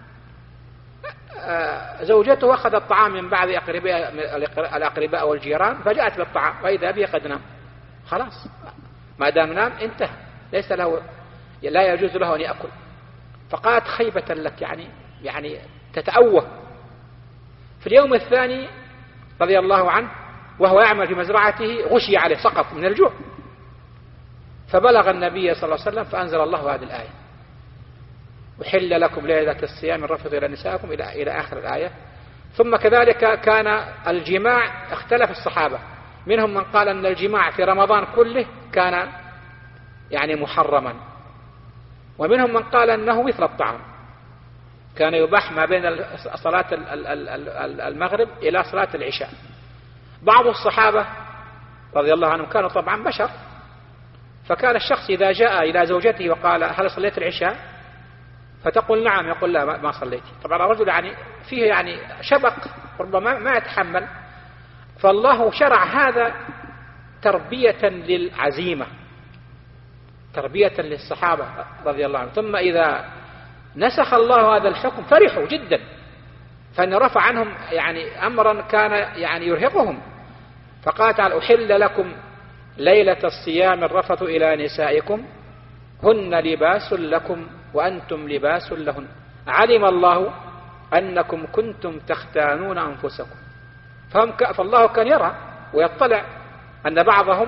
زوجته أخذت الطعام من بعض الأقرباء والجيران فجاءت بالطعام وإذا به قد نام. خلاص ما دام نام انتهى، ليس له، لا يجوز له أن يأكل. فقالت خيبة لك، يعني تتأوه. في اليوم الثاني رضي الله عنه وهو يعمل في مزرعته غشي عليه، سقط من الجوع، فبلغ النبي صلى الله عليه وسلم فأنزل الله هذه الآية أحل لكم ليلة الصيام الرفث إلى نسائكم إلى آخر الآية. ثم كذلك كان الجماع، اختلف الصحابة، منهم من قال أن الجماع في رمضان كله كان يعني محرما، ومنهم من قال أنه مثل الطعام، كان يباح ما بين صلاة المغرب إلى صلاة العشاء. بعض الصحابة رضي الله عنهم كانوا طبعا بشر، فكان الشخص إذا جاء إلى زوجته وقال هل صليت العشاء؟ فتقول نعم، يقول لا ما صليت. طبعا الرجل فيه شبق، ربما ما يتحمل. فالله شرع هذا تربية للعزيمة، تربية للصحابة رضي الله عنهم. ثم إذا نسخ الله هذا الحكم فرحوا جدا، فإن رفع عنهم أمرا كان يرهقهم. فقال تعالى أحل لكم ليلة الصيام الرفث إلى نسائكم هن لباس لكم وأنتم لباس لهن علم الله أنكم كنتم تختانون أنفسكم. فالله كان يرى ويطلع أن بعضهم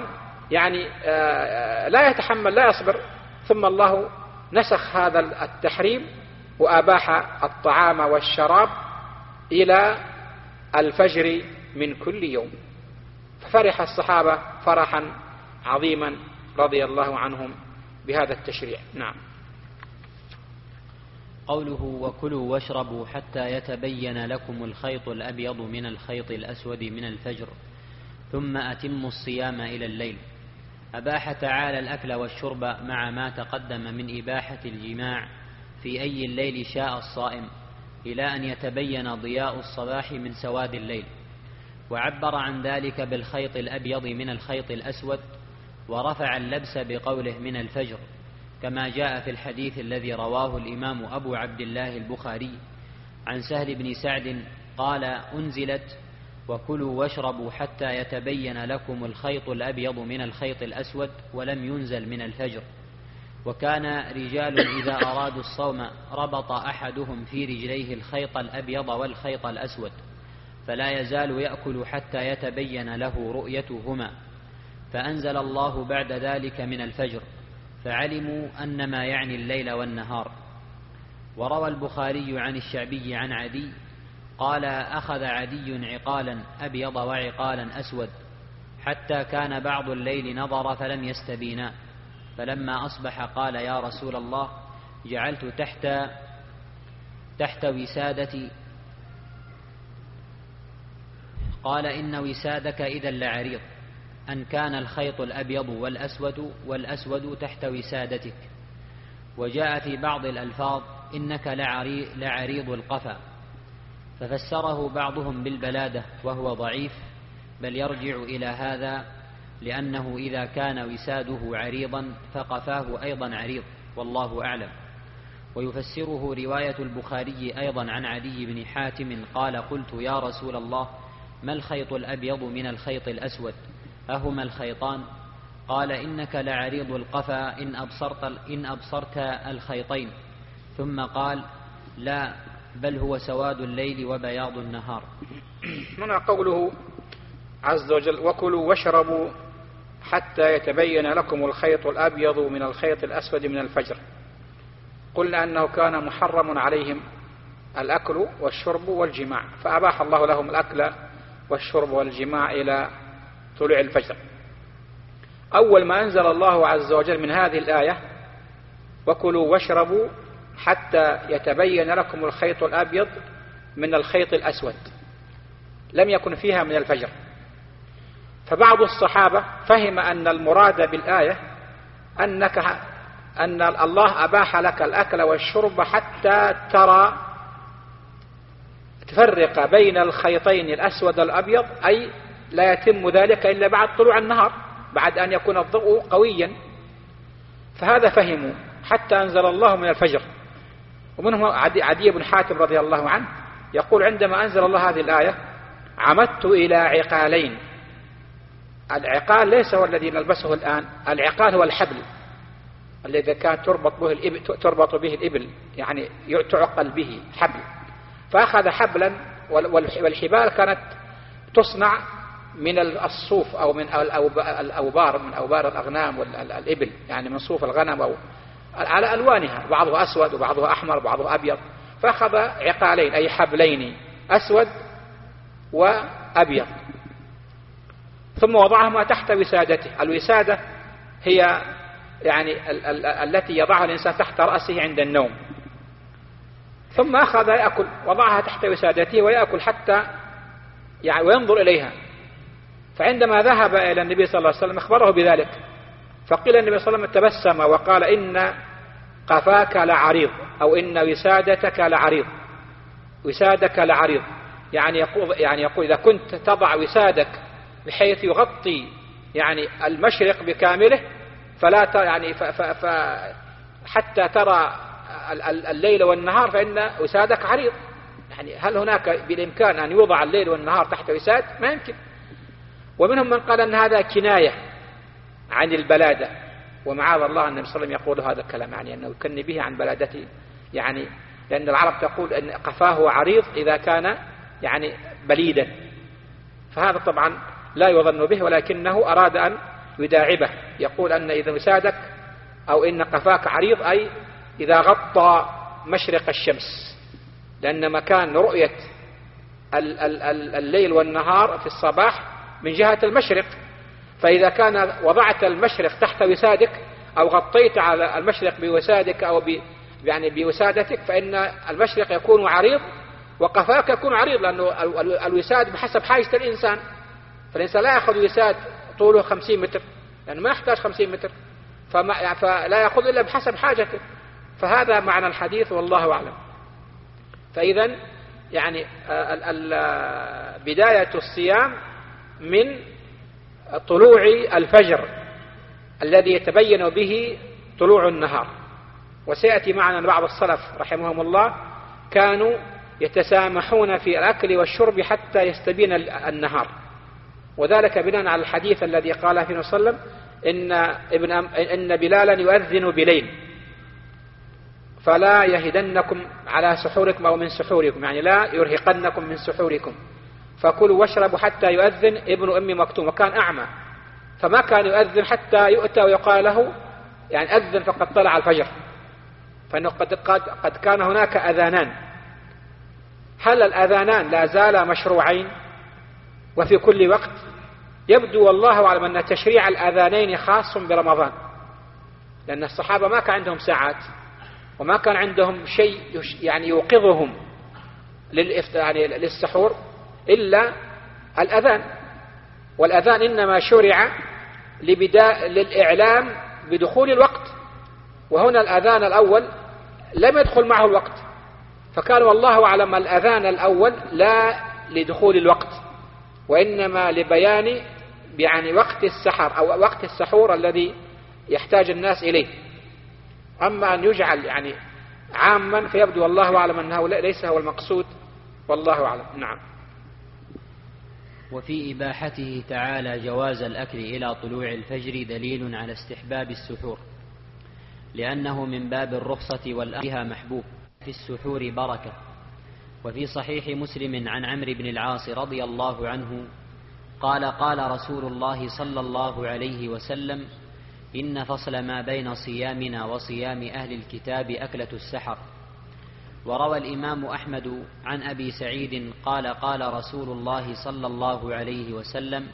لا يتحمل لا يصبر، ثم الله نسخ هذا التحريم وأباح الطعام والشراب إلى الفجر من كل يوم. ففرح الصحابة فرحا عظيما رضي الله عنهم بهذا التشريع. نعم. قوله وكلوا واشربوا حتى يتبين لكم الخيط الأبيض من الخيط الأسود من الفجر ثم أتموا الصيام إلى الليل. أباح تعالى الأكل والشرب مع ما تقدم من إباحة الجماع في أي الليل شاء الصائم إلى أن يتبين ضياء الصباح من سواد الليل، وعبر عن ذلك بالخيط الأبيض من الخيط الأسود، ورفع اللبس بقوله من الفجر، كما جاء في الحديث الذي رواه الإمام أبو عبد الله البخاري عن سهل بن سعد قال أنزلت وكلوا واشربوا حتى يتبين لكم الخيط الأبيض من الخيط الأسود ولم ينزل من الفجر. وكان رجال إذا أرادوا الصوم ربط أحدهم في رجليه الخيط الأبيض والخيط الأسود فلا يزال يأكل حتى يتبين له رؤيتهما، فأنزل الله بعد ذلك من الفجر فعلموا أن ما يعني الليل والنهار. وروى البخاري عن الشعبي عن عدي قال أخذ عدي عقالا أبيض وعقالا أسود حتى كان بعض الليل نظر فلم يستبينا، فلما أصبح قال يا رسول الله جعلت تحت وسادتي، قال إن وسادك إذا لعريض، أن كان الخيط الأبيض والأسود تحت وسادتك. وجاء في بعض الألفاظ إنك لعريض القفا، ففسره بعضهم بالبلادة وهو ضعيف، بل يرجع إلى هذا لأنه إذا كان وساده عريضا فقفاه أيضا عريض، والله أعلم. ويفسره رواية البخاري أيضا عن عدي بن حاتم قال قلت يا رسول الله ما الخيط الأبيض من الخيط الأسود أهما الخيطان؟ قال إنك لعريض القفا إن أبصرت الخيطين، ثم قال لا بل هو سواد الليل وبياض النهار. هنا قوله عز وجل وكلوا واشربوا حتى يتبين لكم الخيط الأبيض من الخيط الأسود من الفجر. قلنا أنه كان محرم عليهم الأكل والشرب والجماع، فأباح الله لهم الأكل والشرب والجماع إلى طلوع الفجر. أول ما أنزل الله عز وجل من هذه الآية وكلوا واشربوا حتى يتبين لكم الخيط الأبيض من الخيط الأسود، لم يكن فيها من الفجر. فبعض الصحابة فهم أن المراد بالآية أن الله أباح لك الأكل والشرب حتى تفرق بين الخيطين الأسود والأبيض، أي لا يتم ذلك إلا بعد طلوع النهار، بعد أن يكون الضوء قويا. فهذا فهموا حتى أنزل الله من الفجر. ومنهم عدي بن حاتم رضي الله عنه يقول عندما أنزل الله هذه الآية عمدت إلى عقالين. العقال ليس هو الذي نلبسه الآن، العقال هو الحبل الذي كان تربط به الإبل، يعني تعقل به حبل. فأخذ حبلا، والحبال كانت تصنع من الصوف أو من الأوبار، من أوبار الأغنام والإبل، يعني من صوف الغنم أو على ألوانها، بعضها أسود وبعضها أحمر وبعضها أبيض. فأخذ عقالين أي حبلين أسود وأبيض، ثم وضعهما تحت وسادته. الوسادة هي يعني التي يضعها الإنسان تحت رأسه عند النوم. ثم أخذ يأكل، وضعها تحت وسادته ويأكل حتى يعني وينظر إليها. فعندما ذهب إلى النبي صلى الله عليه وسلم أخبره بذلك، فقيل النبي صلى الله عليه وسلم تبسم وقال إن قفاك لعريض، أو إن وسادتك لعريض، وسادك لعريض، يعني يقول إذا كنت تضع وسادك بحيث يغطي يعني المشرق بكامله فلا يعني حتى ترى الليل والنهار فإن وسادك عريض. يعني هل هناك بالإمكان أن يوضع الليل والنهار تحت وساد؟ ما يمكن. ومنهم من قال أن هذا كناية عن البلادة، ومعاذ الله أن النبي صلى الله عليه وسلم يقول هذا الكلام، يعني أنه يكني به عن بلادته، يعني لأن العرب تقول أن قفاه عريض إذا كان يعني بليدا. فهذا طبعا لا يظن به، ولكنه أراد أن يداعبه، يقول أن إذا وسادك أو إن قفاك عريض أي إذا غطى مشرق الشمس، لأن مكان رؤية الليل والنهار في الصباح من جهة المشرق، فإذا كان وضعت المشرق تحت وسادك أو غطيت على المشرق بوسادك أو يعني بوسادتك، فإن المشرق يكون عريض وقفاك يكون عريض، لأنه الوساد بحسب حاجة الإنسان، فالإنسان لا يأخذ وساد طوله 50 متر، يعني ما يحتاج 50 متر، فلا يأخذ إلا بحسب حاجته. فهذا معنى الحديث والله أعلم. فإذا يعني بداية الصيام من طلوع الفجر الذي يتبين به طلوع النهار. وسيأتي معنا بعض السلف رحمهم الله كانوا يتسامحون في الأكل والشرب حتى يستبين النهار، وذلك بناء على الحديث الذي قال فيه صلى الله عليه وسلم إن بلالا يؤذن بليل فلا يهدنكم على سحوركم أو من سحوركم، يعني لا يرهقنكم من سحوركم، فكلوا واشربوا حتى يؤذن ابن أم مكتوم، وكان أعمى فما كان يؤذن حتى يؤتى ويقال له يعني أذن فقد طلع الفجر، فإنه قد كان هناك أذانان. هل الأذانان لا زالا مشروعين وفي كل وقت؟ يبدو والله أعلم أن تشريع الأذانين خاص برمضان، لأن الصحابة ما كان عندهم ساعات وما كان عندهم شيء يعني يوقظهم يعني للسحور إلا الأذان، والأذان إنما شرع للإعلام بدخول الوقت، وهنا الأذان الأول لم يدخل معه الوقت، فكان والله أعلم الأذان الأول لا لدخول الوقت وإنما لبيان يعني وقت السحر أو وقت السحور الذي يحتاج الناس إليه. أما أن يجعل يعني عاما فيبدو والله أعلم أنه ليس هو المقصود والله أعلم. نعم. وفي إباحته تعالى جواز الأكل إلى طلوع الفجر دليل على استحباب السحور، لأنه من باب الرخصة والأكل محبوب، في السحور بركة. وفي صحيح مسلم عن عمرو بن العاص رضي الله عنه قال قال رسول الله صلى الله عليه وسلم إن فصل ما بين صيامنا وصيام أهل الكتاب أكلة السحر. وروى الإمام أحمد عن أبي سعيد قال قال رسول الله صلى الله عليه وسلم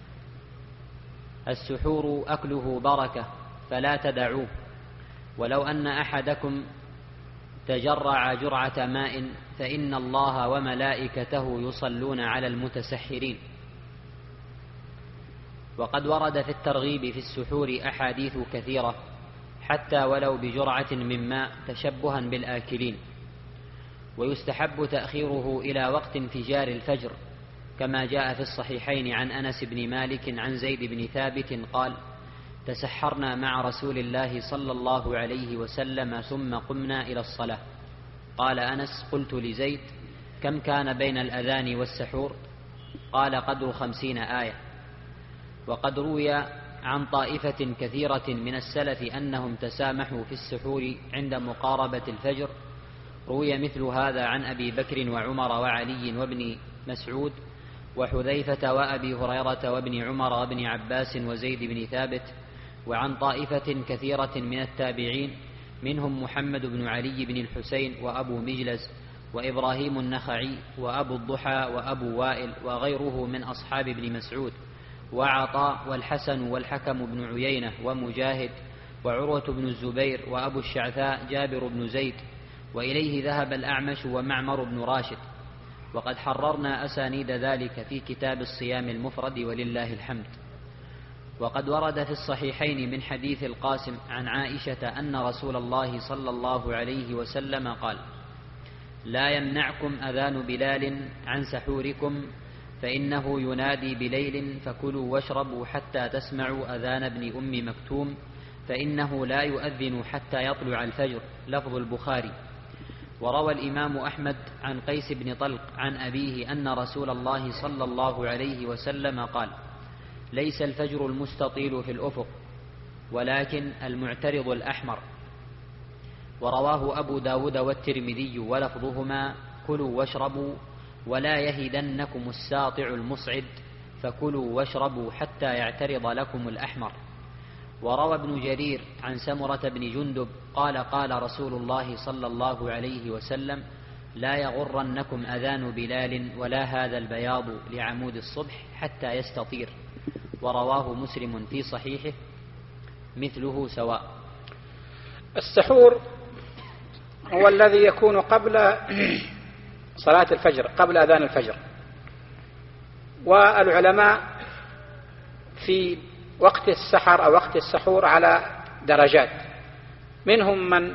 السحور أكله بركة فلا تدعوه، ولو أن أحدكم تجرع جرعة ماء فإن الله وملائكته يصلون على المتسحرين. وقد ورد في الترغيب في السحور أحاديث كثيرة حتى ولو بجرعة من ماء تشبها بالآكلين. ويستحب تأخيره إلى وقت انفجار الفجر، كما جاء في الصحيحين عن أنس بن مالك عن زيد بن ثابت قال تسحرنا مع رسول الله صلى الله عليه وسلم ثم قمنا إلى الصلاة. قال أنس قلت لزيد كم كان بين الأذان والسحور؟ قال قدر 50 آية. وقد روي عن طائفة كثيرة من السلف أنهم تسامحوا في السحور عند مقاربة الفجر. روي مثل هذا عن أبي بكر وعمر وعلي وابن مسعود وحذيفة وأبي هريرة وابن عمر وابن عباس وزيد بن ثابت، وعن طائفة كثيرة من التابعين منهم محمد بن علي بن الحسين وأبو مجلس وإبراهيم النخعي وأبو الضحى وأبو وائل وغيره من أصحاب ابن مسعود، وعطاء والحسن والحكم بن عيينة ومجاهد وعروة بن الزبير وأبو الشعثاء جابر بن زيد، وإليه ذهب الأعمش ومعمر بن راشد. وقد حررنا أسانيد ذلك في كتاب الصيام المفرد ولله الحمد. وقد ورد في الصحيحين من حديث القاسم عن عائشة أن رسول الله صلى الله عليه وسلم قال لا يمنعكم أذان بلال عن سحوركم فإنه ينادي بليل فكلوا واشربوا حتى تسمعوا أذان ابن أم مكتوم فإنه لا يؤذن حتى يطلع الفجر، لفظ البخاري. وروى الإمام أحمد عن قيس بن طلق عن أبيه أن رسول الله صلى الله عليه وسلم قال ليس الفجر المستطيل في الأفق ولكن المعترض الأحمر. ورواه أبو داود والترمذي ولفظهما كلوا واشربوا ولا يهدنكم الساطع المصعد فكلوا واشربوا حتى يعترض لكم الأحمر. وروى ابن جرير عن سمرة بن جندب قال قال رسول الله صلى الله عليه وسلم لا يغرنكم أذان بلال ولا هذا البياض لعمود الصبح حتى يستطير، ورواه مسلم في صحيحه مثله سواء. السحور هو الذي يكون قبل صلاة الفجر، قبل أذان الفجر. والعلماء في وقت السحر أو وقت السحور على درجات، منهم من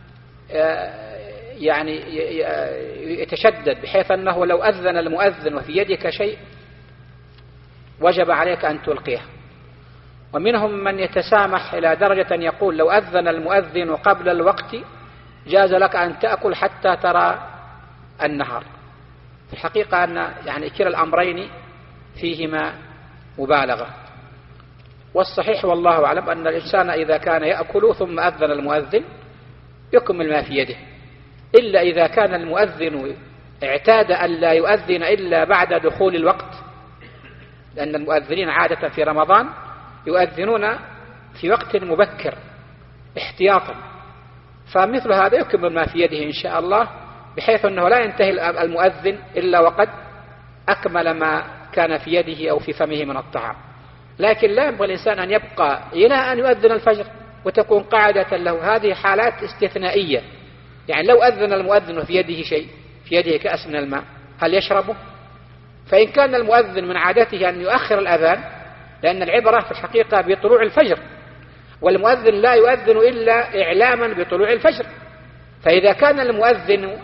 يعني يتشدد بحيث أنه لو أذن المؤذن وفي يدك شيء وجب عليك أن تلقيه، ومنهم من يتسامح إلى درجة يقول لو أذن المؤذن قبل الوقت جاز لك أن تأكل حتى ترى النهار. في الحقيقة أن يعني كلا الأمرين فيهما مبالغة، والصحيح والله أعلم أن الإنسان إذا كان يأكل ثم أذن المؤذن يكمل ما في يده، إلا إذا كان المؤذن اعتاد أن لا يؤذن إلا بعد دخول الوقت، لأن المؤذنين عادة في رمضان يؤذنون في وقت مبكر احتياطا، فمثل هذا يكمل ما في يده إن شاء الله، بحيث أنه لا ينتهي المؤذن إلا وقد أكمل ما كان في يده أو في فمه من الطعام. لكن لا ينبغي الإنسان أن يبقى إلى أن يؤذن الفجر وتكون قاعدة له. هذه حالات استثنائية، يعني لو أذن المؤذن وفي يده شيء، في يده كأس من الماء، هل يشربه؟ فإن كان المؤذن من عادته أن يؤخر الأذان، لأن العبرة في الحقيقة بطلوع الفجر، والمؤذن لا يؤذن إلا إعلاما بطلوع الفجر، فإذا كان المؤذن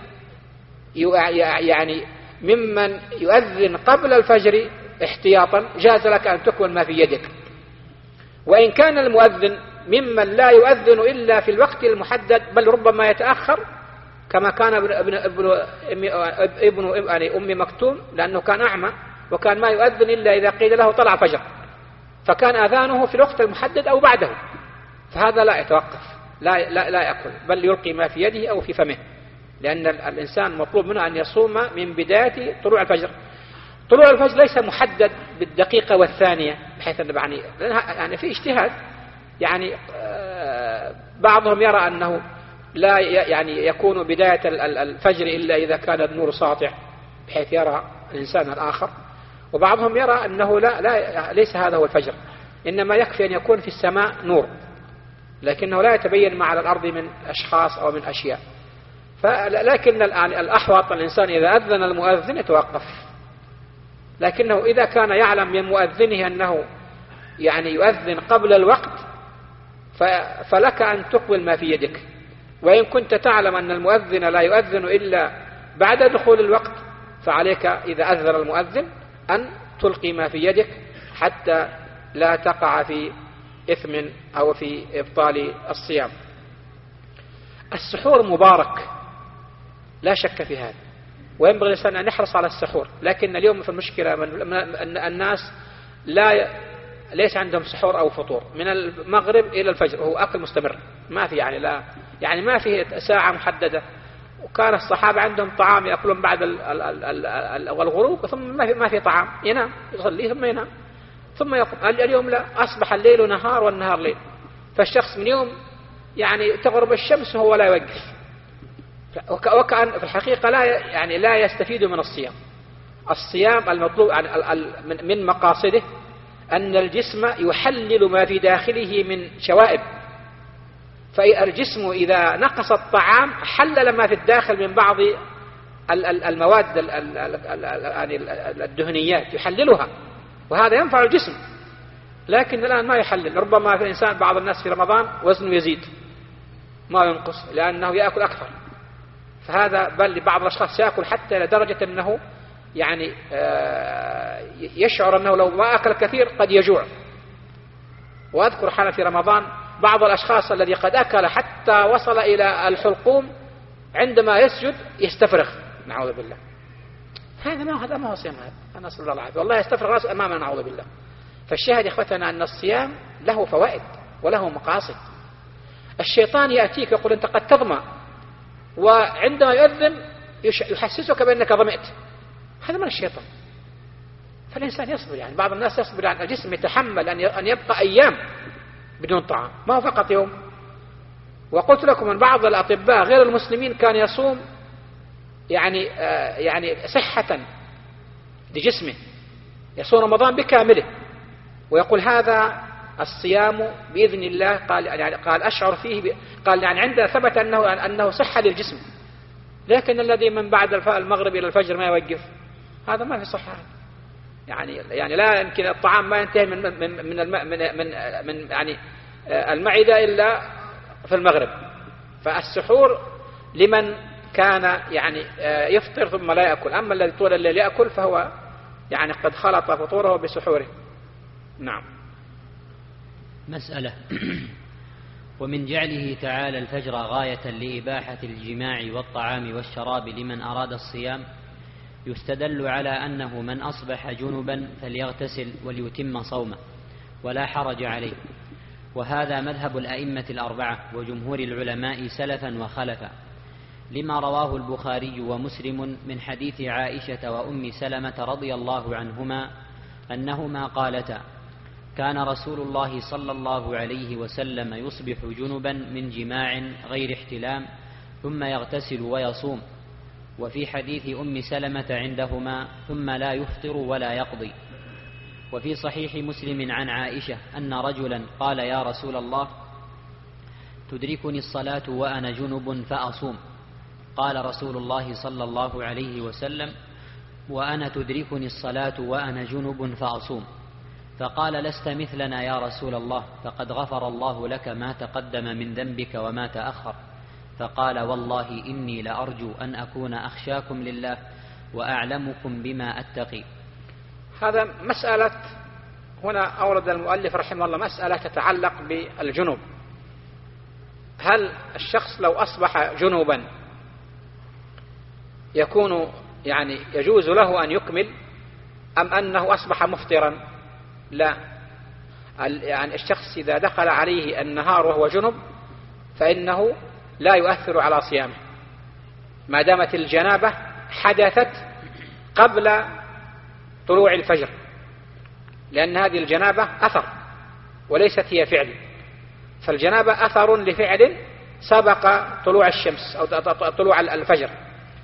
يعني ممن يؤذن قبل الفجر احتياطا جاز لك أن تكمل ما في يدك. وإن كان المؤذن ممن لا يؤذن إلا في الوقت المحدد، بل ربما يتأخر، كما كان ابن أم مكتوم، لأنه كان أعمى وكان ما يؤذن إلا إذا قيل له طلع فجر، فكان أذانه في الوقت المحدد أو بعده، فهذا لا يتوقف، لا يأكل، بل يلقي ما في يده أو في فمه، لأن الإنسان مطلوب منه أن يصوم من بداية طلوع الفجر. طلوع الفجر ليس محدد بالدقيقة والثانية، بحيث أن يعني في اجتهاد، يعني بعضهم يرى أنه لا يعني يكون بداية الفجر إلا إذا كان النور ساطع بحيث يرى الإنسان الآخر، وبعضهم يرى أنه ليس هذا هو الفجر، إنما يكفي أن يكون في السماء نور، لكنه لا يتبين مع الأرض من أشخاص أو من أشياء. لكن الأحوط الإنسان إذا أذن المؤذن يتوقف، لكنه إذا كان يعلم من مؤذنه أنه يعني يؤذن قبل الوقت فلك أن تقبل ما في يدك. وإن كنت تعلم أن المؤذن لا يؤذن إلا بعد دخول الوقت، فعليك إذا أذن المؤذن أن تلقي ما في يدك حتى لا تقع في إثم أو في إبطال الصيام. السحور مبارك لا شك في هذا، وينبغي الإنسان أن يحرص على السحور، لكن اليوم في المشكلة أن الناس ليس عندهم سحور أو فطور، من المغرب إلى الفجر هو أكل مستمر، ما في يعني ما في ساعة محددة. وكان الصحابة عندهم طعام يأكلون بعد الغروب، ثم ما في طعام، ينام يصلي ثم ينام ثم يقوم. اليوم لا، أصبح الليل نهار والنهار ليل، فالشخص من يوم يعني تغرب الشمس وهو لا يوقف، وكأن في الحقيقة لا يستفيد من الصيام. الصيام المطلوب من مقاصده أن الجسم يحلل ما في داخله من شوائب، فالجسم إذا نقص الطعام حلل ما في الداخل من بعض المواد الدهنيات يحللها، وهذا ينفع الجسم. لكن الآن ما يحلل، ربما في الإنسان بعض الناس في رمضان وزنه يزيد ما ينقص لأنه يأكل أكثر، فهذا بل بعض الأشخاص يأكل حتى إلى درجة أنه يعني يشعر أنه لو ما أكل كثير قد يجوع. وأذكر حالا في رمضان بعض الأشخاص الذي قد أكل حتى وصل إلى الحلقوم عندما يسجد يستفرغ، نعوذ بالله. هذا ما هو صيام، هذا نسأل الله العافية، والله يستفرغ رأسه أمامنا، نعوذ بالله. فالشاهد يا إخوتنا أن الصيام له فوائد وله مقاصد. الشيطان يأتيك يقول أنت قد تظمأ، وعندما يؤذن يحسسك بأنك ظمئت، هذا من الشيطان. فالإنسان يصبر، يعني بعض الناس يصبر، يعني الجسم يتحمل أن يبقى أيام بدون طعام، ما هو فقط يوم. وقلت لكم أن بعض الأطباء غير المسلمين كان يصوم يعني صحة لجسمه، يصوم رمضان بكامله ويقول هذا الصيام بإذن الله، قال أشعر فيه قال يعني عندنا ثبت أنه صحة للجسم. لكن الذي من بعد المغرب إلى الفجر ما يوقف، هذا ما في صحة. يعني لا يمكن الطعام ما ينتهي من يعني المعدة إلا في المغرب. فالسحور لمن كان يعني يفطر ثم لا يأكل، أما الذي طول الليل يأكل فهو يعني قد خلط فطوره بسحوره. نعم. مسألة: ومن جعله تعالى الفجر غاية لإباحة الجماع والطعام والشراب لمن أراد الصيام، يستدل على أنه من أصبح جنبا فليغتسل وليتم صومه ولا حرج عليه، وهذا مذهب الأئمة الأربعة وجمهور العلماء سلفا وخلفا، لما رواه البخاري ومسلم من حديث عائشة وأم سلمة رضي الله عنهما أنهما قالتا: كان رسول الله صلى الله عليه وسلم يصبح جنبا من جماع غير احتلام ثم يغتسل ويصوم. وفي حديث أم سلمة عندهما: ثم لا يفطر ولا يقضي. وفي صحيح مسلم عن عائشة أن رجلا قال: يا رسول الله، تدركني الصلاة وأنا جنب فأصوم. قال رسول الله صلى الله عليه وسلم: وأنا تدركني الصلاة وأنا جنب فأصوم. فقال: لست مثلنا يا رسول الله، فقد غفر الله لك ما تقدم من ذنبك وما تأخر. فقال: والله إني لأرجو أن أكون أخشاكم لله وأعلمكم بما أتقي. هذا مسألة، هنا أورد المؤلف رحمه الله مسألة تتعلق بالجنوب. هل الشخص لو أصبح جنوبا يكون يعني يجوز له أن يكمل، أم أنه أصبح مفطرا؟ لا، يعني الشخص إذا دخل عليه النهار وهو جنب فإنه لا يؤثر على صيامه ما دامت الجنابة حدثت قبل طلوع الفجر، لأن هذه الجنابة أثر وليست هي فعل. فالجنابة أثر لفعل سبق طلوع الشمس أو طلوع الفجر.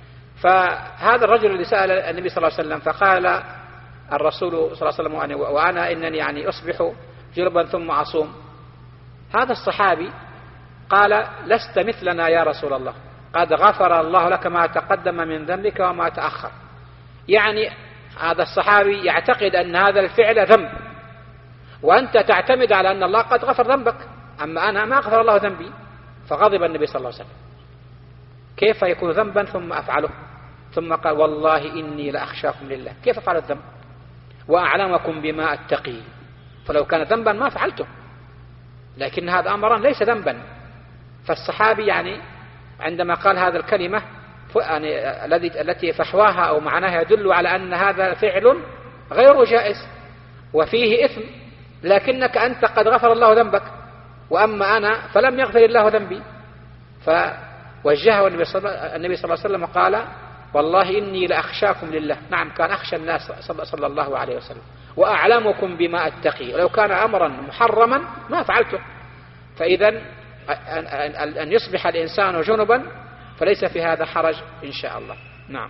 فهذا الرجل الذي سأل النبي صلى الله عليه وسلم فقال الرسول صلى الله عليه وسلم: وأنا إنني يعني أصبح جنبا ثم أصوم. هذا الصحابي قال: لست مثلنا يا رسول الله، قد غفر الله لك ما تقدم من ذنبك وما تأخر. يعني هذا الصحابي يعتقد أن هذا الفعل ذنب، وأنت تعتمد على أن الله قد غفر ذنبك، أما أنا ما غفر الله ذنبي. فغضب النبي صلى الله عليه وسلم: كيف يكون ذنبا ثم أفعله؟ ثم قال: والله إني لأخشاكم لله. كيف فعل الذنب؟ وأعلمكم بما أتقي. فلو كان ذنبا ما فعلته، لكن هذا أمرا ليس ذنبا. فالصحابي يعني عندما قال هذا الكلمة يعني التي فحواها أو معناها يدل على أن هذا فعل غير جائز وفيه إثم، لكنك أنت قد غفر الله ذنبك، وأما أنا فلم يغفر الله ذنبي. فوجهه النبي صلى الله عليه وسلم وقال: والله إني لأخشاكم لله. نعم، كان أخشى الناس صلى الله عليه وسلم، وأعلمكم بما أتقي. ولو كان أمرا محرما ما فعلته. فإذا أن يصبح الإنسان جنبا فليس في هذا حرج إن شاء الله. نعم.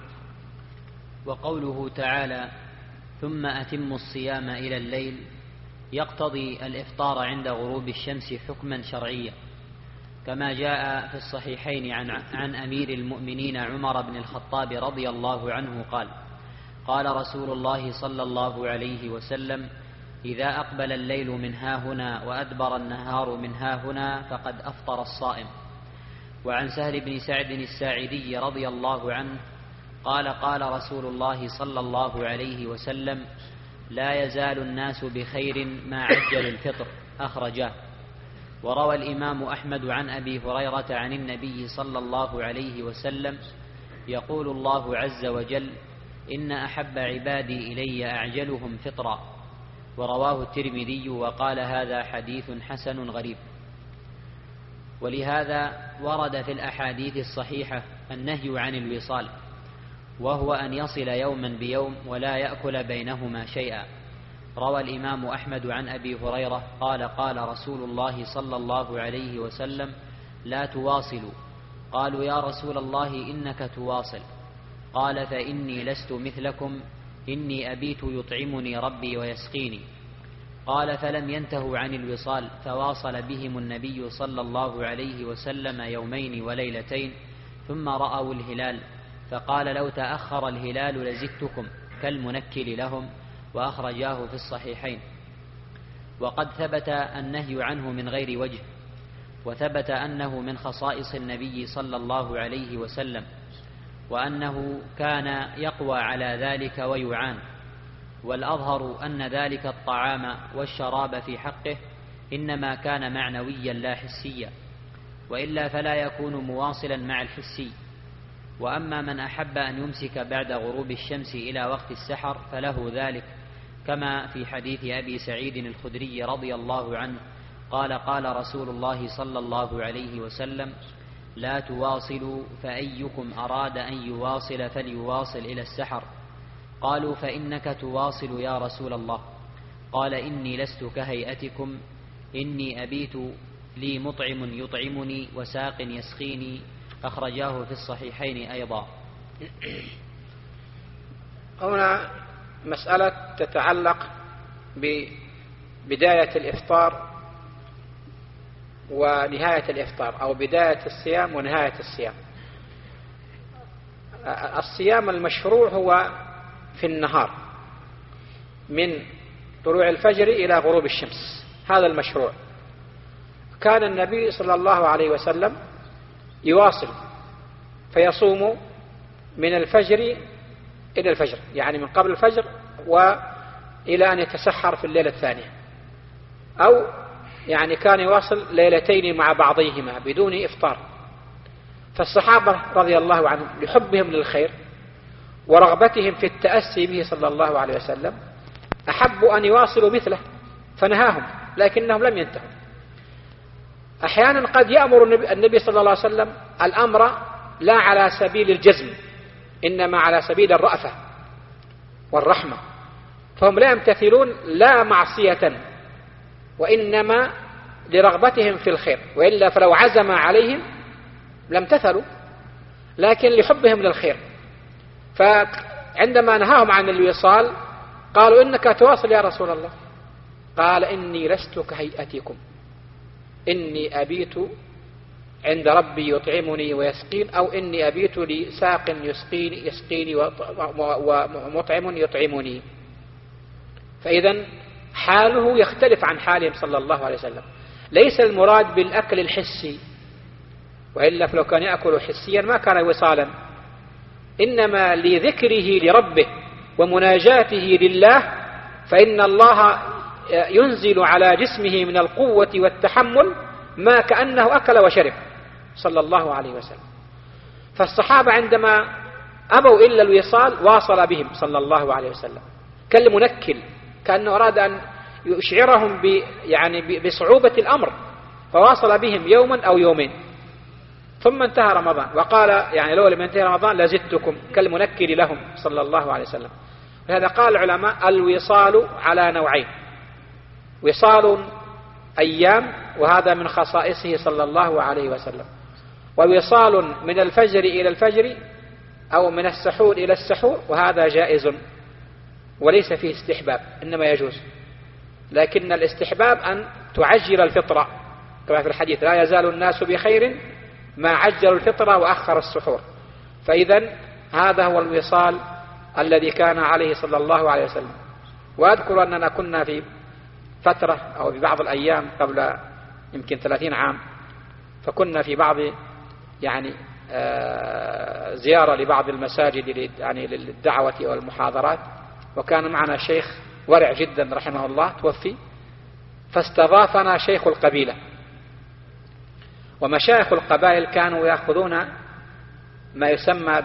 وقوله تعالى: ثم أتموا الصيام إلى الليل، يقتضي الإفطار عند غروب الشمس حكما شرعيا، كما جاء في الصحيحين عن أمير المؤمنين عمر بن الخطاب رضي الله عنه قال: قال رسول الله صلى الله عليه وسلم: إذا أقبل الليل من هاهنا وأدبر النهار من هاهنا فقد أفطر الصائم. وعن سهل بن سعد الساعدي رضي الله عنه قال: قال رسول الله صلى الله عليه وسلم: لا يزال الناس بخير ما عجل الفطر. أخرجاه. وروى الإمام أحمد عن أبي هريرة عن النبي صلى الله عليه وسلم: يقول الله عز وجل: إن أحب عبادي إلي أعجلهم فطرا. ورواه الترمذي وقال: هذا حديث حسن غريب. ولهذا ورد في الأحاديث الصحيحة النهي عن الوصال، وهو أن يصل يوما بيوم ولا يأكل بينهما شيئا. روى الإمام أحمد عن أبي هريرة قال: قال رسول الله صلى الله عليه وسلم: لا تواصلوا. قالوا: يا رسول الله إنك تواصل. قال: فإني لست مثلكم، إني أبيت يطعمني ربي ويسقيني. قال: فلم ينتهوا عن الوصال، فواصل بهم النبي صلى الله عليه وسلم يومين وليلتين، ثم رأوا الهلال، فقال: لو تأخر الهلال لزدتكم، كالمنكل لهم، وأخرجاه في الصحيحين. وقد ثبت النهي عنه من غير وجه، وثبت أنه من خصائص النبي صلى الله عليه وسلم، وأنه كان يقوى على ذلك ويعان. والأظهر أن ذلك الطعام والشراب في حقه إنما كان معنويا لا حسيا، وإلا فلا يكون مواصلا مع الحسي. وأما من أحب أن يمسك بعد غروب الشمس إلى وقت السحر فله ذلك، كما في حديث أبي سعيد الخدري رضي الله عنه قال: قال رسول الله صلى الله عليه وسلم: لا تواصلوا، فأيكم أراد أن يواصل فليواصل إلى السحر. قالوا: فإنك تواصل يا رسول الله. قال: إني لست كهيئتكم، إني أبيت لي مطعم يطعمني وساق يسقيني. أخرجاه في الصحيحين أيضا. هنا مسألة تتعلق ببداية الإفطار ونهاية الإفطار، أو بداية الصيام ونهاية الصيام. الصيام المشروع هو في النهار من طلوع الفجر إلى غروب الشمس، هذا المشروع. كان النبي صلى الله عليه وسلم يواصل فيصوم من الفجر إلى الفجر، يعني من قبل الفجر وإلى أن يتسحر في الليلة الثانية، أو يعني كان يواصل ليلتين مع بعضيهما بدون إفطار. فالصحابة رضي الله عنهم لحبهم للخير ورغبتهم في التأسي به صلى الله عليه وسلم أحبوا أن يواصلوا مثله، فنهاهم، لكنهم لم ينتهوا. أحيانا قد يأمر النبي صلى الله عليه وسلم الأمر لا على سبيل الجزم، إنما على سبيل الرأفة والرحمة، فهم لا يمتثلون لا معصية، وإنما لرغبتهم في الخير، وإلا فلو عزم عليهم لم امتثلوا، لكن لحبهم للخير. فعندما نهاهم عن الوصال قالوا: إنك تواصل يا رسول الله. قال: إني لست كهيئتكم، إني أبيت عند ربي يطعمني ويسقين، أو إني أبيت لساق يسقيني ومطعم يطعمني. فإذا حاله يختلف عن حالهم صلى الله عليه وسلم. ليس المراد بالأكل الحسي، وإلا فلو كان يأكل حسيا ما كان وصالا، إنما لذكره لربه ومناجاته لله، فإن الله ينزل على جسمه من القوة والتحمل ما كأنه أكل وشرب صلى الله عليه وسلم. فالصحابة عندما أبوا إلا الوصال واصل بهم صلى الله عليه وسلم كالمنكل، كأنه أراد أن يشعرهم بصعوبة الأمر، فواصل بهم يوما أو يومين، ثم انتهى رمضان وقال: يعني لو لم ينتهي رمضان لزدتكم، كالمنكل لهم صلى الله عليه وسلم. ولهذا قال العلماء: الوصال على نوعين: وصال أيام، وهذا من خصائصه صلى الله عليه وسلم، ووصال من الفجر إلى الفجر، أو من السحور إلى السحور، وهذا جائز وليس فيه استحباب، إنما يجوز. لكن الاستحباب أن تعجل الفطرة، كما في الحديث: لا يزال الناس بخير ما عجلوا الفطرة وأخر السحور. فإذا هذا هو الوصال الذي كان عليه صلى الله عليه وسلم. وأذكر أننا كنا في فترة أو في بعض الأيام قبل يمكن 30 عام، فكنا في بعض زيارة لبعض المساجد للدعوة والمحاضرات، وكان معنا شيخ ورع جدا رحمه الله توفي، فاستضافنا شيخ القبيلة. ومشايخ القبائل كانوا يأخذون ما يسمى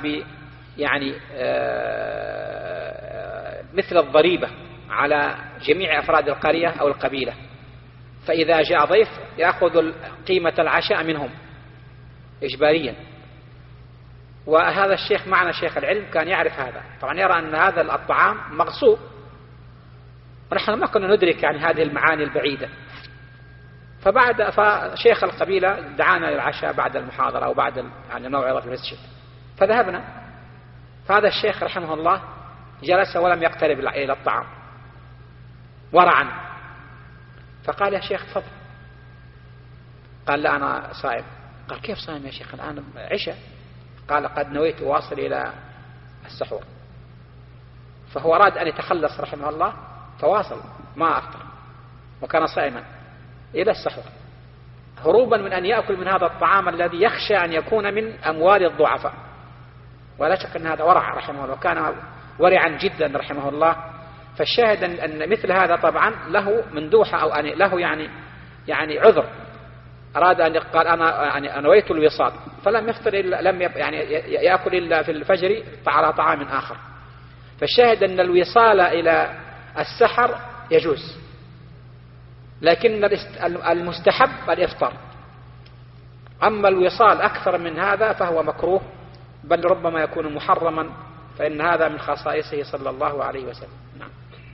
مثل الضريبة على جميع أفراد القرية أو القبيلة، فإذا جاء ضيف يأخذ قيمة العشاء منهم إجباريا. وهذا الشيخ معنا شيخ العلم كان يعرف هذا، طبعا يرى أن هذا الطعام مغصوب، ونحن ما كنا ندرك هذه المعاني البعيدة. فشيخ القبيلة دعانا للعشاء بعد المحاضرة أو بعد الموعظة في المسجد، فذهبنا. فهذا الشيخ رحمه الله جلس ولم يقترب إلى الطعام ورعا، فقال: يا شيخ تفضل. قال: لا أنا صائم. قال: كيف صائم يا شيخ؟ الآن عشاء. قال: قد نويت واصل إلى السحور. فهو أراد أن يتخلص رحمه الله فواصل ما أفطر وكان صائما إلى السحور، هروبا من أن يأكل من هذا الطعام الذي يخشى أن يكون من أموال الضعفاء. ولا شك أن هذا ورع رحمه الله، وكان ورعا جدا رحمه الله. فالشاهد أن مثل هذا طبعا له مندوحة أو له يعني عذر. أراد أن قال: أنا نويت الوصال، فلم يفطر إلا لم يعني يأكل إلا في الفجر على طعام آخر. فالشاهد أن الوصال إلى السحر يجوز، لكن المستحب الإفطار. أما الوصال أكثر من هذا فهو مكروه، بل ربما يكون محرما، فإن هذا من خصائصه صلى الله عليه وسلم. نعم.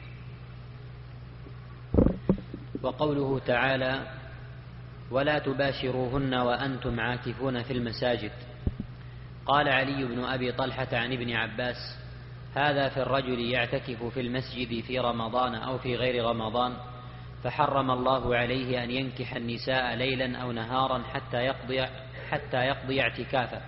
وقوله تعالى: ولا تباشروهن وأنتم عاكفون في المساجد. قال علي بن أبي طلحة عن ابن عباس: هذا في الرجل يعتكف في المسجد في رمضان أو في غير رمضان، فحرم الله عليه أن ينكح النساء ليلا أو نهارا حتى يقضي اعتكافه.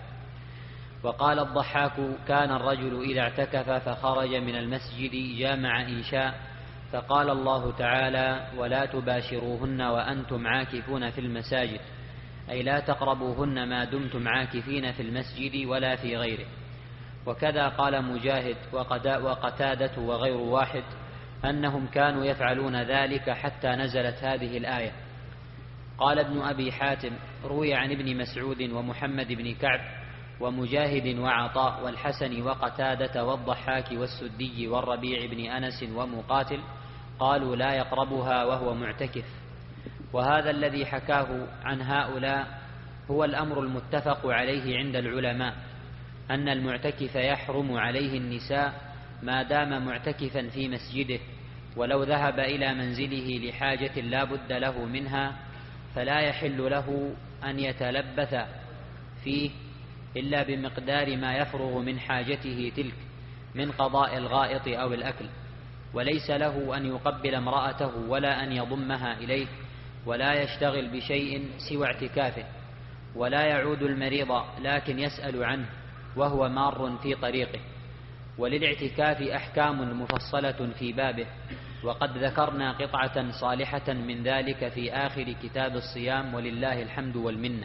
وقال الضحاك: كان الرجل إذا اعتكف فخرج من المسجد جامع إن شاء، فقال الله تعالى: ولا تباشروهن وأنتم عاكفون في المساجد، أي لا تقربوهن ما دمتم عاكفين في المسجد ولا في غيره. وكذا قال مجاهد وقتادة وغير واحد أنهم كانوا يفعلون ذلك حتى نزلت هذه الآية. قال ابن أبي حاتم: روي عن ابن مسعود ومحمد بن كعب ومجاهد وعطاء والحسن وقتادة والضحاك والسدي والربيع بن أنس ومقاتل قالوا لا يقربها وهو معتكف. وهذا الذي حكاه عن هؤلاء هو الأمر المتفق عليه عند العلماء، أن المعتكف يحرم عليه النساء ما دام معتكفا في مسجده، ولو ذهب إلى منزله لحاجة لا بد له منها فلا يحل له أن يتلبث فيه إلا بمقدار ما يفرغ من حاجته تلك من قضاء الغائط أو الأكل، وليس له أن يقبل امرأته ولا أن يضمها إليه، ولا يشتغل بشيء سوى اعتكافه، ولا يعود المريض لكن يسأل عنه وهو مار في طريقه. وللاعتكاف أحكام مفصلة في بابه، وقد ذكرنا قطعة صالحة من ذلك في آخر كتاب الصيام ولله الحمد والمنة.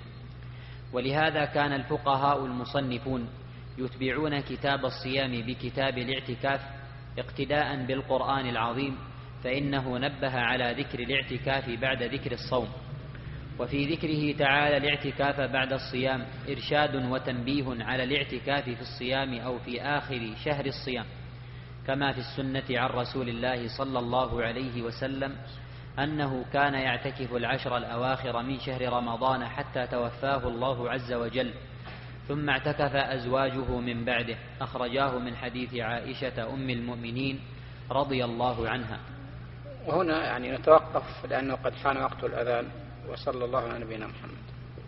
ولهذا كان الفقهاء المصنفون يتبعون كتاب الصيام بكتاب الاعتكاف اقتداء بالقرآن العظيم، فإنه نبه على ذكر الاعتكاف بعد ذكر الصوم. وفي ذكره تعالى الاعتكاف بعد الصيام إرشاد وتنبيه على الاعتكاف في الصيام أو في آخر شهر الصيام، كما في السنة عن رسول الله صلى الله عليه وسلم أنه كان يعتكف العشر الأواخر من شهر رمضان حتى توفاه الله عز وجل، ثم اعتكف أزواجه من بعده. أخرجاه من حديث عائشة أم المؤمنين رضي الله عنها. وهنا يعني نتوقف لأنه قد حان وقت الأذان، وصلى الله على نبينا محمد.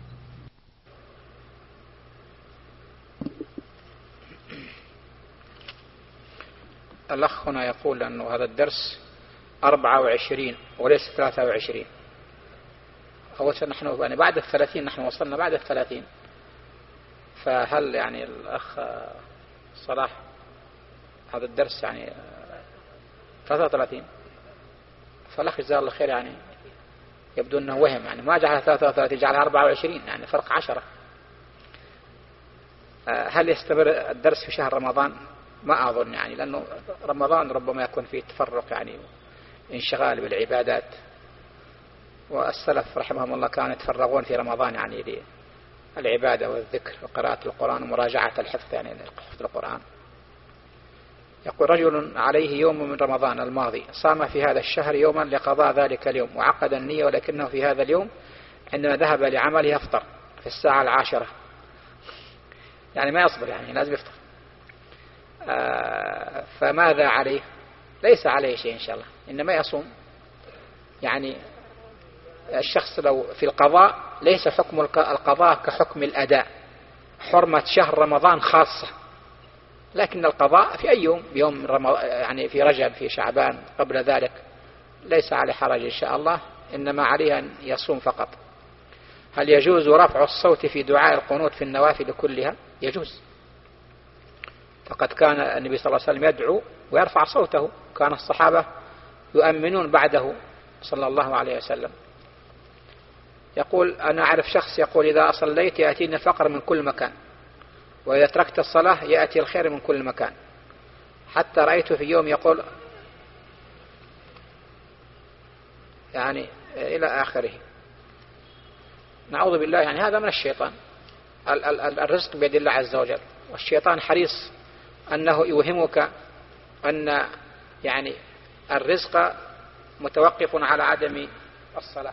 الأخ هنا يقول أنه هذا الدرس 24 وليس 23. أول شيء نحن يعني بعد 30، نحن وصلنا بعد 30، فهل يعني الأخ صلاح هذا الدرس يعني 33؟ فالأخ جزاه الله خير يعني يبدو أنه وهم، يعني ما جعل 33 جعل 24، يعني فرق 10. هل يستمر الدرس في شهر رمضان؟ ما أظن، يعني لأنه رمضان ربما يكون فيه تفرق يعني انشغال بالعبادات، والسلف رحمهم الله كانوا يتفرغون في رمضان يعني للعبادة والذكر وقراءة القرآن ومراجعة الحفظ، يعني حفظ القرآن. يقول: رجل عليه يوم من رمضان الماضي صام في هذا الشهر يوما لقضاء ذلك اليوم وعقد النية، ولكنه في هذا اليوم عندما ذهب لعمله أفطر في الساعة 10، يعني ما يصبر، يعني لازم يفطر. فماذا عليه؟ ليس عليه شيء إن شاء الله، إنما يصوم. يعني الشخص لو في القضاء ليس حكم القضاء كحكم الأداء، حرمة شهر رمضان خاصة، لكن القضاء في أي يوم يعني في رجب في شعبان قبل ذلك ليس عليه حرج إن شاء الله، إنما عليه أن يصوم فقط. هل يجوز رفع الصوت في دعاء القنوت في النوافل كلها؟ يجوز، فقد كان النبي صلى الله عليه وسلم يدعو ويرفع صوته، كان الصحابة يؤمنون بعده صلى الله عليه وسلم. يقول أنا أعرف شخص يقول إذا صليت يأتيني الفقر من كل مكان، وإذا تركت الصلاة يأتي الخير من كل مكان، حتى رأيته في يوم يقول يعني إلى آخره. نعوذ بالله، يعني هذا من الشيطان. الرزق بيد الله عز وجل، والشيطان حريص أنه يوهمك أن يعني الرزق متوقف على عدم الصلاة،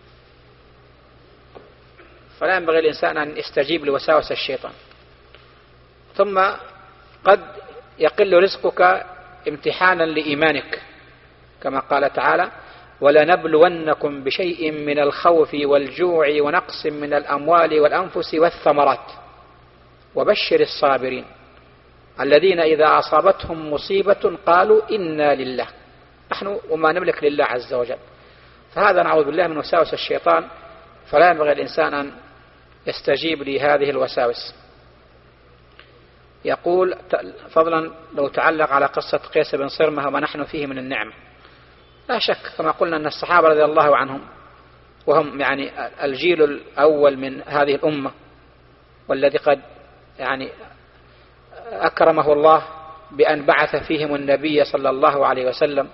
فلا ينبغي الإنسان أن يستجيب لوساوس الشيطان. ثم قد يقل رزقك امتحانا لإيمانك، كما قال تعالى ولنبلونكم بشيء من الخوف والجوع ونقص من الأموال والأنفس والثمرات وبشر الصابرين الذين إذا أصابتهم مصيبة قالوا إنا لله، نحن وما نملك لله عز وجل. فهذا نعوذ بالله من وساوس الشيطان، فلا ينبغي الإنسان أن يستجيب لهذه الوساوس. يقول فضلا لو تعلق على قصة قيس بن صرمة وما نحن فيه من النعمة. لا شك كما قلنا أن الصحابة رضي الله عنهم وهم يعني الجيل الأول من هذه الأمة، والذي قد يعني أكرمه الله بأن بعث فيهم النبي صلى الله عليه وسلم،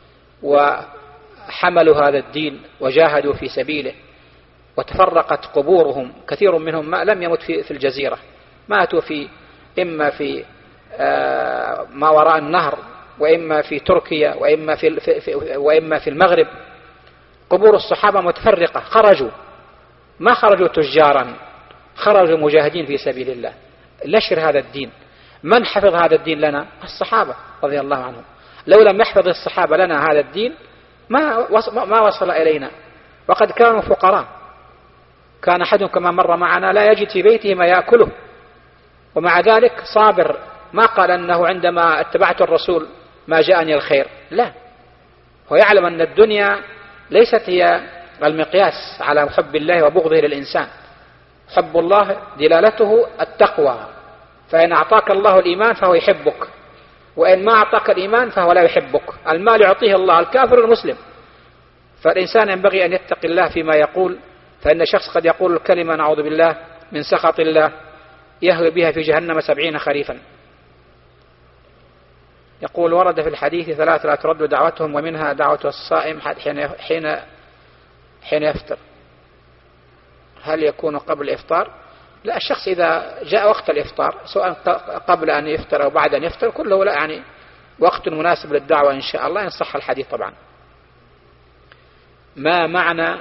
وحملوا هذا الدين وجاهدوا في سبيله، وتفرقت قبورهم، كثير منهم ما لم يمت في الجزيرة، ماتوا إما في ما وراء النهر، وإما في تركيا، وإما في المغرب. قبور الصحابة متفرقة، خرجوا ما خرجوا تجارا، خرجوا مجاهدين في سبيل الله نشر هذا الدين. من حفظ هذا الدين لنا؟ الصحابة رضي الله عنهم. لو لم يحفظ الصحابة لنا هذا الدين ما وصل إلينا، وقد كانوا فقراء. كان أحدهم كما مر معنا لا يجد في بيته ما يأكله، ومع ذلك صابر، ما قال أنه عندما اتبعت الرسول ما جاءني الخير، لا، هو يعلم أن الدنيا ليست هي المقياس على حب الله وبغضه للإنسان. حب الله دلالته التقوى، فإن أعطاك الله الإيمان فهو يحبك، وإن ما أعطاك الإيمان فهو لا يحبك. المال يعطيه الله الكافر المسلم، فالإنسان ينبغي أن يتقي الله فيما يقول، فإن شخص قد يقول الكلمة نعوذ بالله من سخط الله يهوي بها في جهنم 70 خريفا. يقول ورد في الحديث 3 لا ترد دعوتهم، ومنها دعوة الصائم حين يفطر. هل يكون قبل الإفطار؟ لا، الشخص إذا جاء وقت الإفطار سواء قبل أن يفطر أو بعد أن يفطر كله لا يعني وقت مناسب للدعوة إن شاء الله، إن صح الحديث طبعا. ما معنى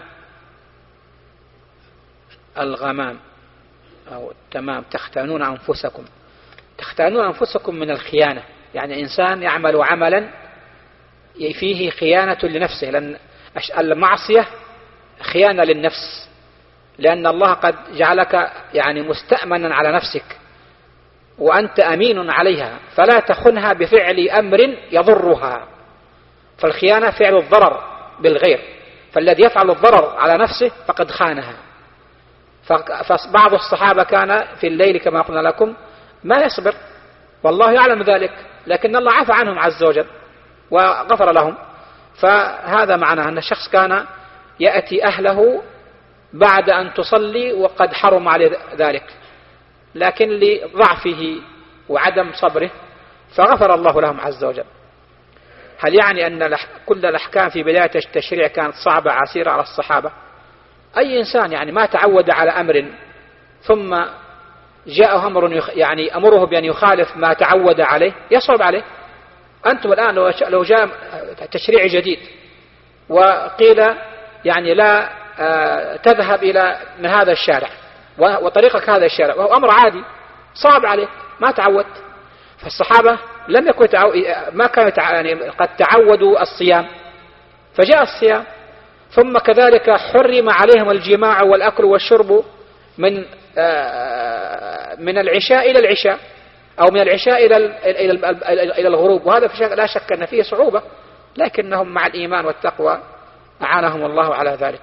الغمام أو التمام تختانون أنفسكم؟ تختانون أنفسكم من الخيانة، يعني إنسان يعمل عملا فيه خيانة لنفسه، لأن المعصية خيانة للنفس، لأن الله قد جعلك يعني مستأمنا على نفسك وأنت أمين عليها، فلا تخنها بفعل أمر يضرها. فالخيانة فعل الضرر بالغير، فالذي يفعل الضرر على نفسه فقد خانها. فبعض الصحابة كان في الليل كما قلنا لكم ما يصبر، والله يعلم ذلك، لكن الله عفى عنهم عز وجل وغفر لهم. فهذا معناه أن الشخص كان يأتي أهله بعد أن تصلي وقد حرم عليه ذلك، لكن لضعفه وعدم صبره فغفر الله لهم عز وجل. هل يعني أن كل الأحكام في بداية التشريع كانت صعبة عسيرة على الصحابة؟ أي إنسان يعني ما تعود على أمر ثم جاء أمر يعني أمره بأن يخالف ما تعود عليه يصعب عليه. أنتم الآن لو جاء تشريع جديد وقيل يعني لا تذهب إلى من هذا الشارع وطريقك هذا الشارع، وهو أمر عادي صعب عليه ما تعودت. فالصحابة لم يكن ما كانوا يعني قد تعودوا الصيام، فجاء الصيام، ثم كذلك حرم عليهم الجماع والأكل والشرب من العشاء إلى العشاء، أو من العشاء إلى الغروب، وهذا لا شك أن فيه صعوبة، لكنهم مع الإيمان والتقوى أعانهم الله على ذلك.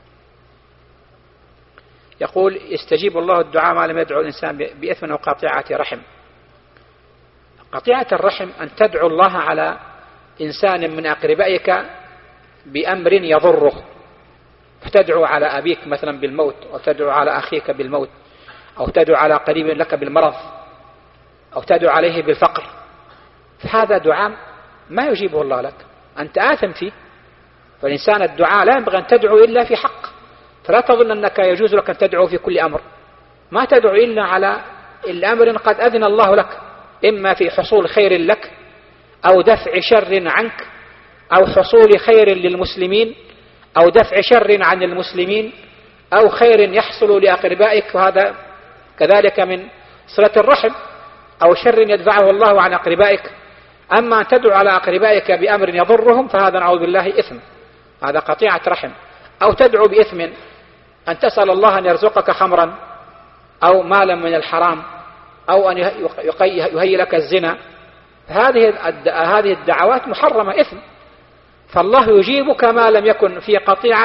يقول: يستجيب الله الدعاء ما لم يدعو الإنسان بإثم وقطيعة رحم. قطيعة الرحم أن تدعو الله على إنسان من أقربائك بأمر يضره، فتدعو على أبيك مثلا بالموت، أو تدعو على أخيك بالموت، أو تدعو على قريب لك بالمرض، أو تدعو عليه بالفقر، فهذا دعاء ما يجيبه الله لك، أنت آثم فيه. فالإنسان الدعاء لا ينبغي أن تدعو إلا في حق، فلا تظن أنك يجوز لك أن تدعو في كل أمر، ما تدعو إلا على الأمر قد أذن الله لك، إما في حصول خير لك، أو دفع شر عنك، أو حصول خير للمسلمين، أو دفع شر عن المسلمين، أو خير يحصل لأقربائك، وهذا كذلك من صلة الرحم، أو شر يدفعه الله عن أقربائك. أما أن تدعو على أقربائك بأمر يضرهم فهذا نعوذ بالله إثم، هذا قطيعة رحم. أو تدعو بإثم أن تسأل الله أن يرزقك خمرا أو مالا من الحرام، أو أن يهيئ لك الزنا، هذه الدعوات محرمة إثم، فالله يجيبك ما لم يكن في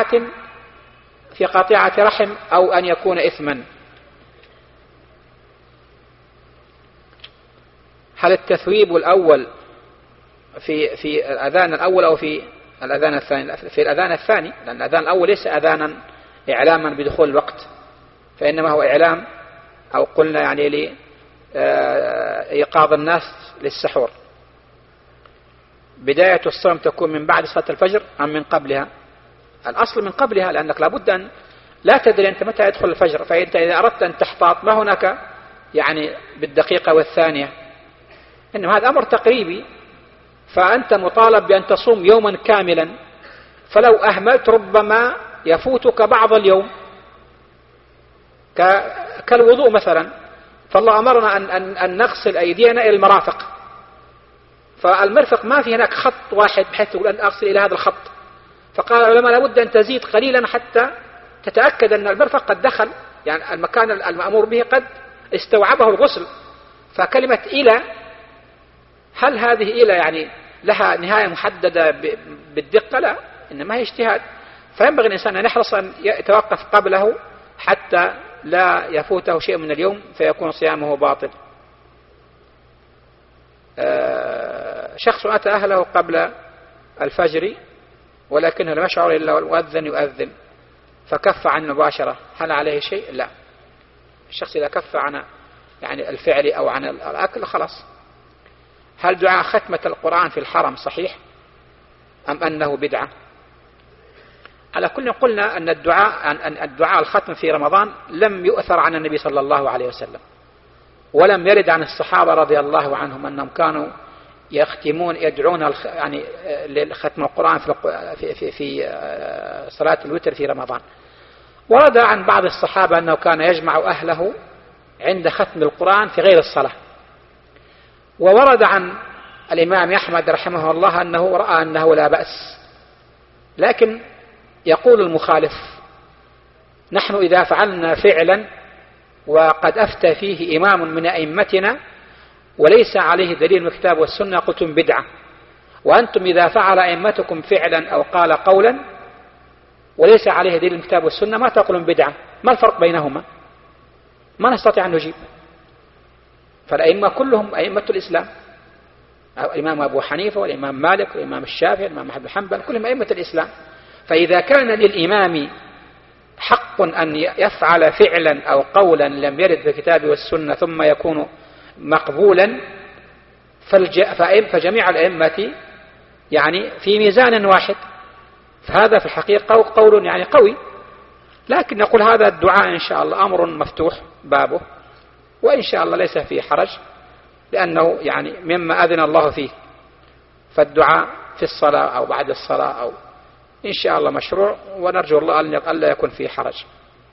قطيعة رحم أو أن يكون إثما. هل التثويب الأول في الأذان الأول أو في الأذان الثاني؟ في الأذان الثاني، لأن الأذان الأول ليس أذانا إعلاما بدخول الوقت، فإنما هو إعلام، أو قلنا يعني لإيقاظ الناس للسحور. بداية الصوم تكون من بعد صلاة الفجر أم من قبلها؟ الأصل من قبلها، لأنك لابد أن لا تدري أنت متى يدخل الفجر، فأنت إذا أردت أن تحتاط ما هناك يعني بالدقيقة والثانية، إنما هذا أمر تقريبي، فأنت مطالب بأن تصوم يوما كاملا، فلو أهملت ربما يفوتك بعض اليوم، كالوضوء مثلا، فالله أمرنا أن نغسل أيدينا إلى المرافق، فالمرفق ما في هناك خط واحد بحيث تقول أن أغسل إلى هذا الخط، فقال العلماء لابد أن تزيد قليلا حتى تتأكد أن المرفق قد دخل، يعني المكان المأمور به قد استوعبه الغسل. فكلمة إلى، هل هذه إلى يعني لها نهاية محددة بالدقة؟ لا، إنما هي اجتهاد، فينبغي الإنسان أن يحرص أن يتوقف قبله حتى لا يفوته شيء من اليوم فيكون صيامه باطل. شخص أتى أهله قبل الفجر ولكنه لم يشعر إلا والمؤذن يؤذن فكف عن مباشرة، هل عليه شيء؟ لا. الشخص إذا كف عن يعني الفعل أو عن الأكل خلاص. هل دعاء ختمة القرآن في الحرم صحيح أم أنه بدعة؟ على كل قلنا أن الدعاء الختم في رمضان لم يؤثر عن النبي صلى الله عليه وسلم، ولم يرد عن الصحابة رضي الله عنهم أنهم كانوا يدعون يعني لختم القرآن في صلاة الوتر في رمضان. ورد عن بعض الصحابة أنه كان يجمع أهله عند ختم القرآن في غير الصلاة. وورد عن الإمام أحمد رحمه الله أنه رأى أنه لا بأس، لكن يقول المخالف: نحن إذا فعلنا فعلا وقد أفتى فيه إمام من أئمتنا وليس عليه دليل من الكتاب والسنة قلتم بدعة، وأنتم إذا فعل أئمتكم فعلا أو قال قولا وليس عليه دليل من الكتاب والسنة ما تقولون بدعة، ما الفرق بينهما؟ ما نستطيع أن نجيب. فالأئمة كلهم أئمة الإسلام، الإمام أبو حنيفة والإمام مالك والإمام الشافعي والإمام أحمد بن حنبل كلهم أئمة الإسلام. فإذا كان للإمام حق أن يفعل فعلا أو قولا لم يرد في الكتاب والسنة ثم يكون مقبولا، فجميع الأئمة يعني في ميزان واحد، فهذا في الحقيقة قول يعني قوي. لكن نقول هذا الدعاء إن شاء الله أمر مفتوح بابه، وإن شاء الله ليس فيه حرج، لأنه يعني مما أذن الله فيه، فالدعاء في الصلاة أو بعد الصلاة أو إن شاء الله مشروع، ونرجو الله أن لا يكون فيه حرج.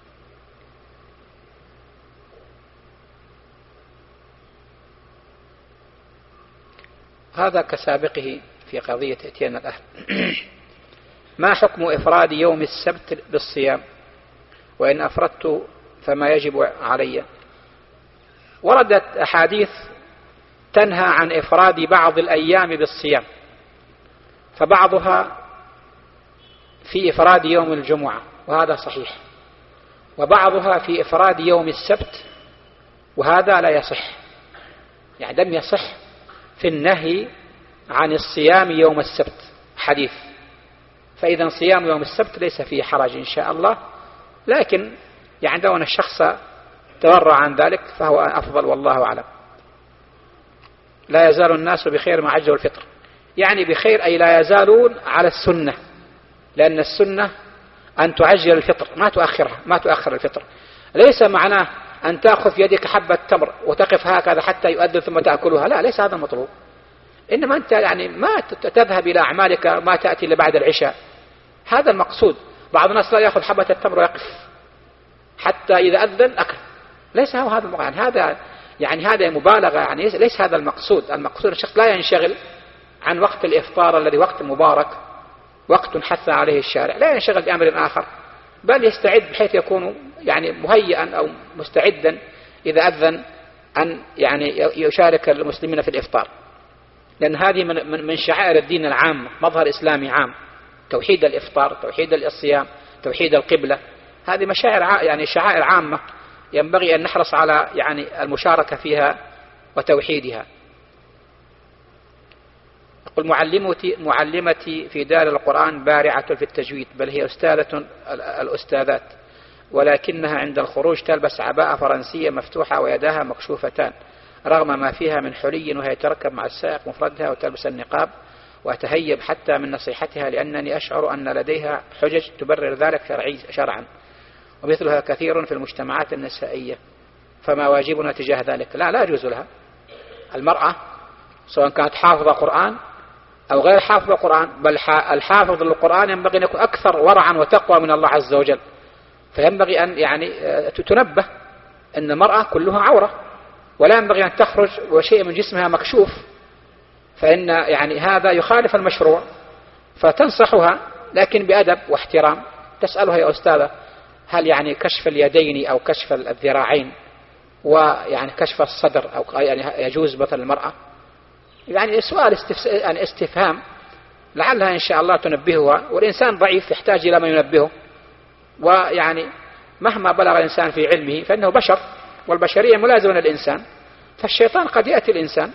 هذا كسابقه في قضية اتيان الأهل. ما حكم إفراد يوم السبت بالصيام، وإن أفردت فما يجب علي؟ وردت أحاديث تنهى عن إفراد بعض الأيام بالصيام، فبعضها في إفراد يوم الجمعة وهذا صحيح، وبعضها في إفراد يوم السبت وهذا لا يصح، يعني لم يصح في النهي عن الصيام يوم السبت حديث، فإذا صيام يوم السبت ليس فيه حرج إن شاء الله، لكن يعني لو أن الشخص تورع عن ذلك فهو أفضل والله أعلم. لا يزال الناس بخير ما عجلوا الفطر، يعني بخير أي لا يزالون على السنة، لأن السنة أن تعجل الفطر ما تؤخرها، ما تؤخر الفطر. ليس معناه أن تأخذ في يدك حبة تمر وتقف هكذا حتى يؤذن ثم تأكلها، لا، ليس هذا المطلوب. إنما أنت يعني ما تذهب إلى أعمالك ما تأتي إلا بعد العشاء، هذا المقصود. بعض الناس لا يأخذ حبة التمر ويقف حتى إذا أذن أكل، ليس هو هذا المقصود. هذا مبالغة، يعني ليس هذا المقصود. المقصود الشخص لا ينشغل عن وقت الإفطار الذي وقت مبارك، وقت حث عليه الشارع، لا ينشغل بأمر آخر، بل يستعد بحيث يكون يعني مهيئا أو مستعدا إذا أذن أن يعني يشارك المسلمين في الإفطار، لأن هذه من شعائر الدين العام، مظهر إسلامي عام، توحيد الإفطار، توحيد الصيام، توحيد القبلة، هذه مشاعر يعني شعائر عامة ينبغي أن نحرص على يعني المشاركة فيها وتوحيدها. يقول معلمتي في دار القرآن بارعة في التجويد، بل هي أستاذة الأستاذات، ولكنها عند الخروج تلبس عباءة فرنسية مفتوحة ويداها مكشوفتان رغم ما فيها من حلي، وهي تركب مع السائق مفردها وتلبس النقاب، وأتهيب حتى من نصيحتها لأنني أشعر أن لديها حجج تبرر ذلك شرعا، ومثلها كثير في المجتمعات النسائية، فما واجبنا تجاه ذلك؟ لا يجوز لها. المرأة سواء كانت حافظة قرآن أو غير حافظة قرآن، بل الحافظ للقرآن ينبغي أن يكون أكثر ورعا وتقوى من الله عز وجل، فينبغي أن يعني تنبه أن المرأة كلها عورة، ولا ينبغي أن تخرج وشيء من جسمها مكشوف، فإن يعني هذا يخالف المشروع، فتنصحها لكن بأدب واحترام، تسألها يا أستاذة هل يعني كشف اليدين أو كشف الذراعين ويعني كشف الصدر أو يعني يجوز مثل المرأة؟ يعني سؤال يعني استفهام لعلها إن شاء الله تنبهها، والإنسان ضعيف يحتاج إلى ما ينبهه، ويعني مهما بلغ الإنسان في علمه فإنه بشر، والبشرية ملازمة للإنسان، فالشيطان قد يأتي الإنسان.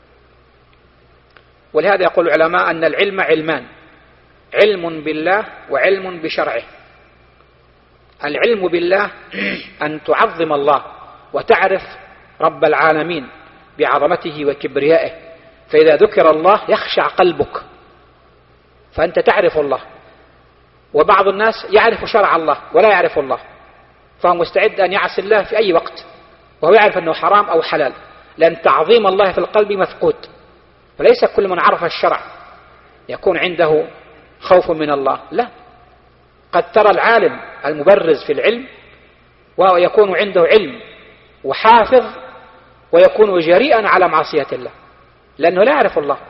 ولهذا يقول العلماء أن العلم علمان: علم بالله وعلم بشرعه. العلم بالله أن تعظم الله وتعرف رب العالمين بعظمته وكبريائه، فإذا ذكر الله يخشع قلبك، فأنت تعرف الله. وبعض الناس يعرف شرع الله ولا يعرف الله، فهو مستعد أن يعصي الله في أي وقت وهو يعرف أنه حرام أو حلال، لأن تعظيم الله في القلب مفقود. فليس كل من عرف الشرع يكون عنده خوف من الله، لا، قد ترى العالم المبرز في العلم ويكون عنده علم وحافظ ويكون جريئا على معصية الله لأنه لا يعرف الله.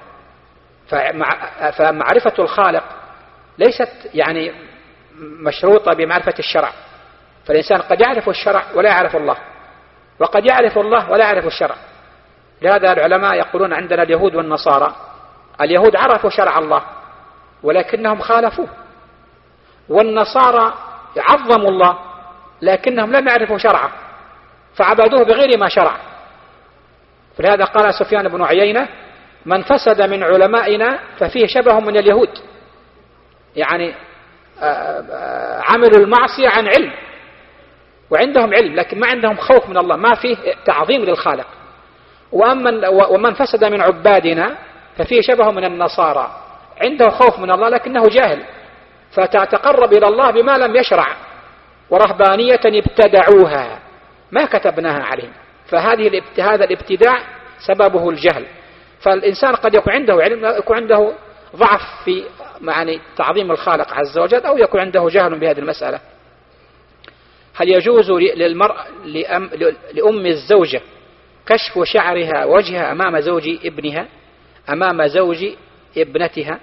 فمعرفة الخالق ليست يعني مشروطة بمعرفة الشرع، فالإنسان قد يعرف الشرع ولا يعرف الله، وقد يعرف الله ولا يعرف الشرع. لهذا العلماء يقولون عندنا اليهود والنصارى، اليهود عرفوا شرع الله ولكنهم خالفوه، والنصارى عظموا الله لكنهم لم يعرفوا شرعه فعبدوه بغير ما شرع. فلهذا قال سفيان بن عيينة: من فسد من علمائنا ففيه شبه من اليهود، يعني عملوا المعصية عن علم، وعندهم علم لكن ما عندهم خوف من الله، ما فيه تعظيم للخالق. ومن فسد من عبادنا ففيه شبه من النصارى، عنده خوف من الله لكنه جاهل، فتتقرب إلى الله بما لم يشرع، ورهبانية ابتدعوها ما كتبناها عليهم. هذا الابتداع سببه الجهل. فالإنسان قد يكون عنده علم، يكون عنده ضعف في يعني تعظيم الخالق عز وجل، أو يكون عنده جهل بهذه المسألة. هل يجوز للمرأة لأم الزوجة كشف شعرها وجهها أمام زوج ابنها، أمام زوج ابنتها؟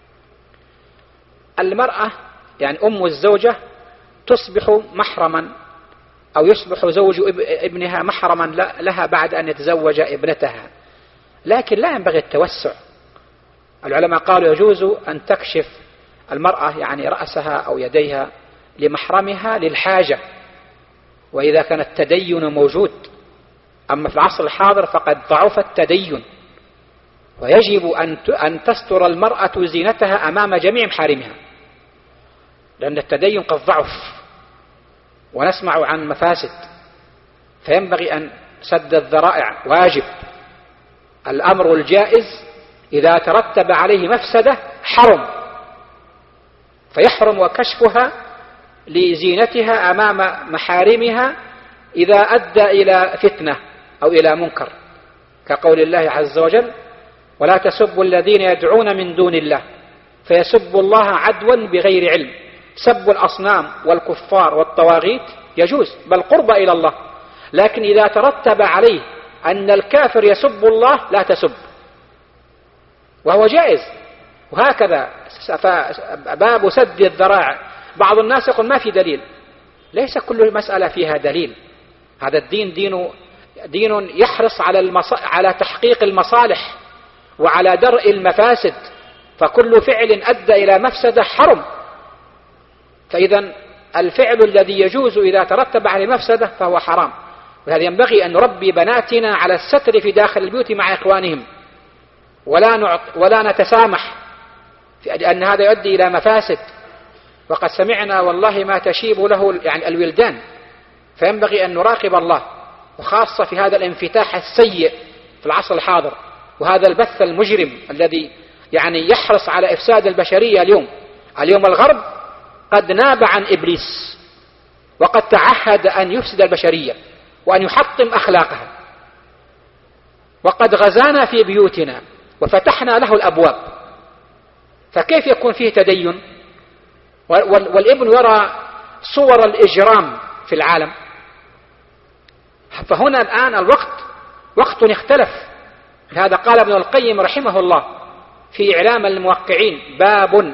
المرأة يعني أم الزوجة تصبح محرما، أو يصبح زوج ابنها محرما لها بعد أن يتزوج ابنتها، لكن لا ينبغي التوسع. العلماء قالوا يجوز أن تكشف المرأة يعني رأسها أو يديها لمحرمها للحاجة، وإذا كان التدين موجود. أما في العصر الحاضر فقد ضعف التدين، ويجب أن تستر المرأة زينتها أمام جميع محارمها، لأن التدين قد ضعف ونسمع عن مفاسد، فينبغي أن سد الذرائع واجب. الأمر الجائز إذا ترتب عليه مفسدة حرم، فيحرم كشفها لزينتها أمام محارمها إذا أدى إلى فتنة أو إلى منكر، كقول الله عز وجل: ولا تسبوا الذين يدعون من دون الله فيسبوا الله عدوا بغير علم. سب الأصنام والكفار والطواغيت يجوز، بل قرب إلى الله، لكن إذا ترتب عليه أن الكافر يسب الله لا تسب، وهو جائز. وهكذا باب سد الذرائع، بعض الناس يقول ما في دليل. ليس كل مسألة فيها دليل. هذا الدين دين يحرص على تحقيق المصالح وعلى درء المفاسد، فكل فعل أدى إلى مفسدة حرم. فإذا الفعل الذي يجوز إذا ترتب عليه مفسدة فهو حرام. وهذا ينبغي أن نربي بناتنا على الستر في داخل البيوت مع إخوانهم، ولا نتسامح في أن هذا يؤدي إلى مفاسد. وقد سمعنا والله ما تشيب له يعني الولدان، فينبغي أن نراقب الله، وخاصة في هذا الانفتاح السيء في العصر الحاضر، وهذا البث المجرم الذي يعني يحرص على إفساد البشرية. اليوم الغرب قد ناب عن إبليس، وقد تعهد أن يفسد البشرية وأن يحطم أخلاقها، وقد غزانا في بيوتنا وفتحنا له الأبواب، فكيف يكون فيه تدين والابن يرى صور الإجرام في العالم؟ فهنا الآن الوقت وقت اختلف. لهذا قال ابن القيم رحمه الله في إعلام الموقعين: باب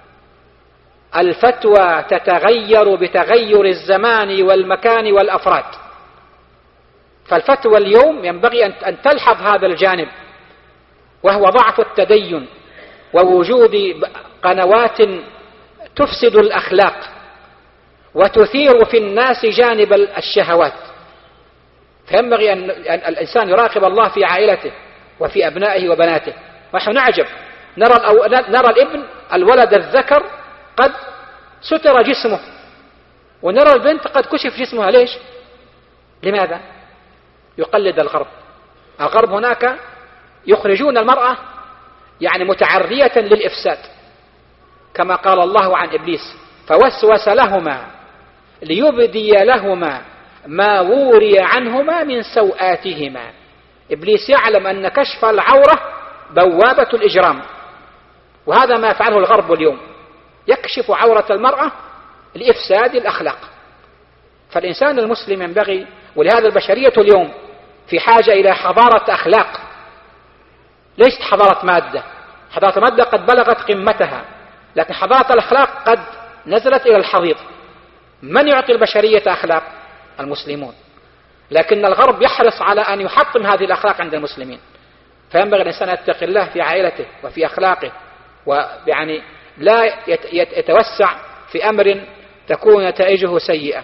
الفتوى تتغير بتغير الزمان والمكان والأفراد. فالفتوى اليوم ينبغي أن تلحظ هذا الجانب، وهو ضعف التدين ووجود قنوات تفسد الأخلاق وتثير في الناس جانب الشهوات. فينبغي أن الإنسان يراقب الله في عائلته وفي أبنائه وبناته. ونحن نعجب، نرى الابن الولد الذكر قد ستر جسمه، ونرى البنت قد كشف جسمها. ليش؟ لماذا؟ يقلد الغرب. الغرب هناك يخرجون المرأة يعني متعرية للإفساد، كما قال الله عن إبليس: فوسوس لهما ليبدي لهما ما وري عنهما من سوآتهما. إبليس يعلم أن كشف العورة بوابة الإجرام، وهذا ما يفعله الغرب اليوم، يكشف عورة المرأة لإفساد الأخلاق. فالإنسان المسلم ينبغي، ولهذا البشرية اليوم في حاجة إلى حضارة أخلاق، ليست حضارة مادة. حضارة المادة قد بلغت قمتها، لكن حضارة الأخلاق قد نزلت إلى الحضيض. من يعطي البشرية أخلاق؟ المسلمون. لكن الغرب يحرص على أن يحطم هذه الأخلاق عند المسلمين. فينبغي الإنسان يتقي الله في عائلته وفي أخلاقه، ويعني لا يتوسع في أمر تكون نتائجه سيئة.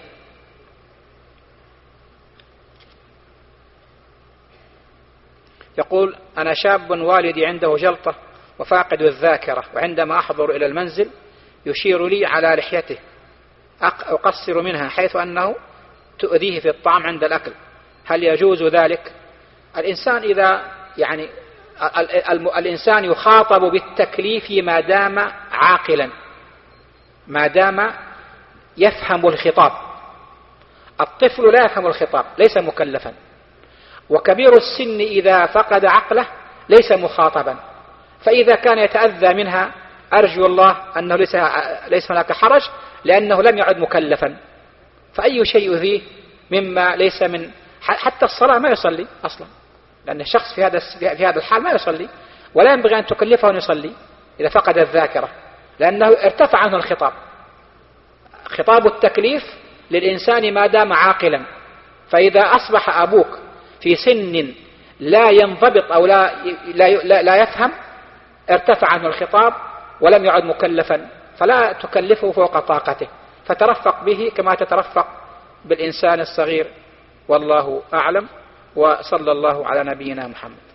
يقول: أنا شاب والدي عنده جلطة وفاقد الذاكرة، وعندما أحضر إلى المنزل يشير لي على لحيته أقصر منها حيث أنه تؤذيه في الطعام عند الأكل، هل يجوز ذلك؟ الإنسان إذا يعني الإنسان يخاطب بالتكليف ما دام عاقلا، ما دام يفهم الخطاب. الطفل لا يفهم الخطاب، ليس مكلفا. وكبير السن إذا فقد عقله ليس مخاطبا. فإذا كان يتأذى منها أرجو الله أنه ليس هناك حرج، لأنه لم يعد مكلفا. فأي شيء يؤذيه مما ليس من، حتى الصلاة ما يصلي أصلا، لأن الشخص في هذا الحال ما يصلي، ولا ينبغي أن تكلفه أن يصلي إذا فقد الذاكرة، لأنه ارتفع عنه الخطاب. خطاب التكليف للإنسان ما دام عاقلا. فإذا أصبح أبوك في سن لا ينضبط أو لا يفهم ارتفع عنه الخطاب ولم يعد مكلفا، فلا تكلفه فوق طاقته، فترفق به كما تترفق بالإنسان الصغير. والله أعلم، وصلى الله على نبينا محمد.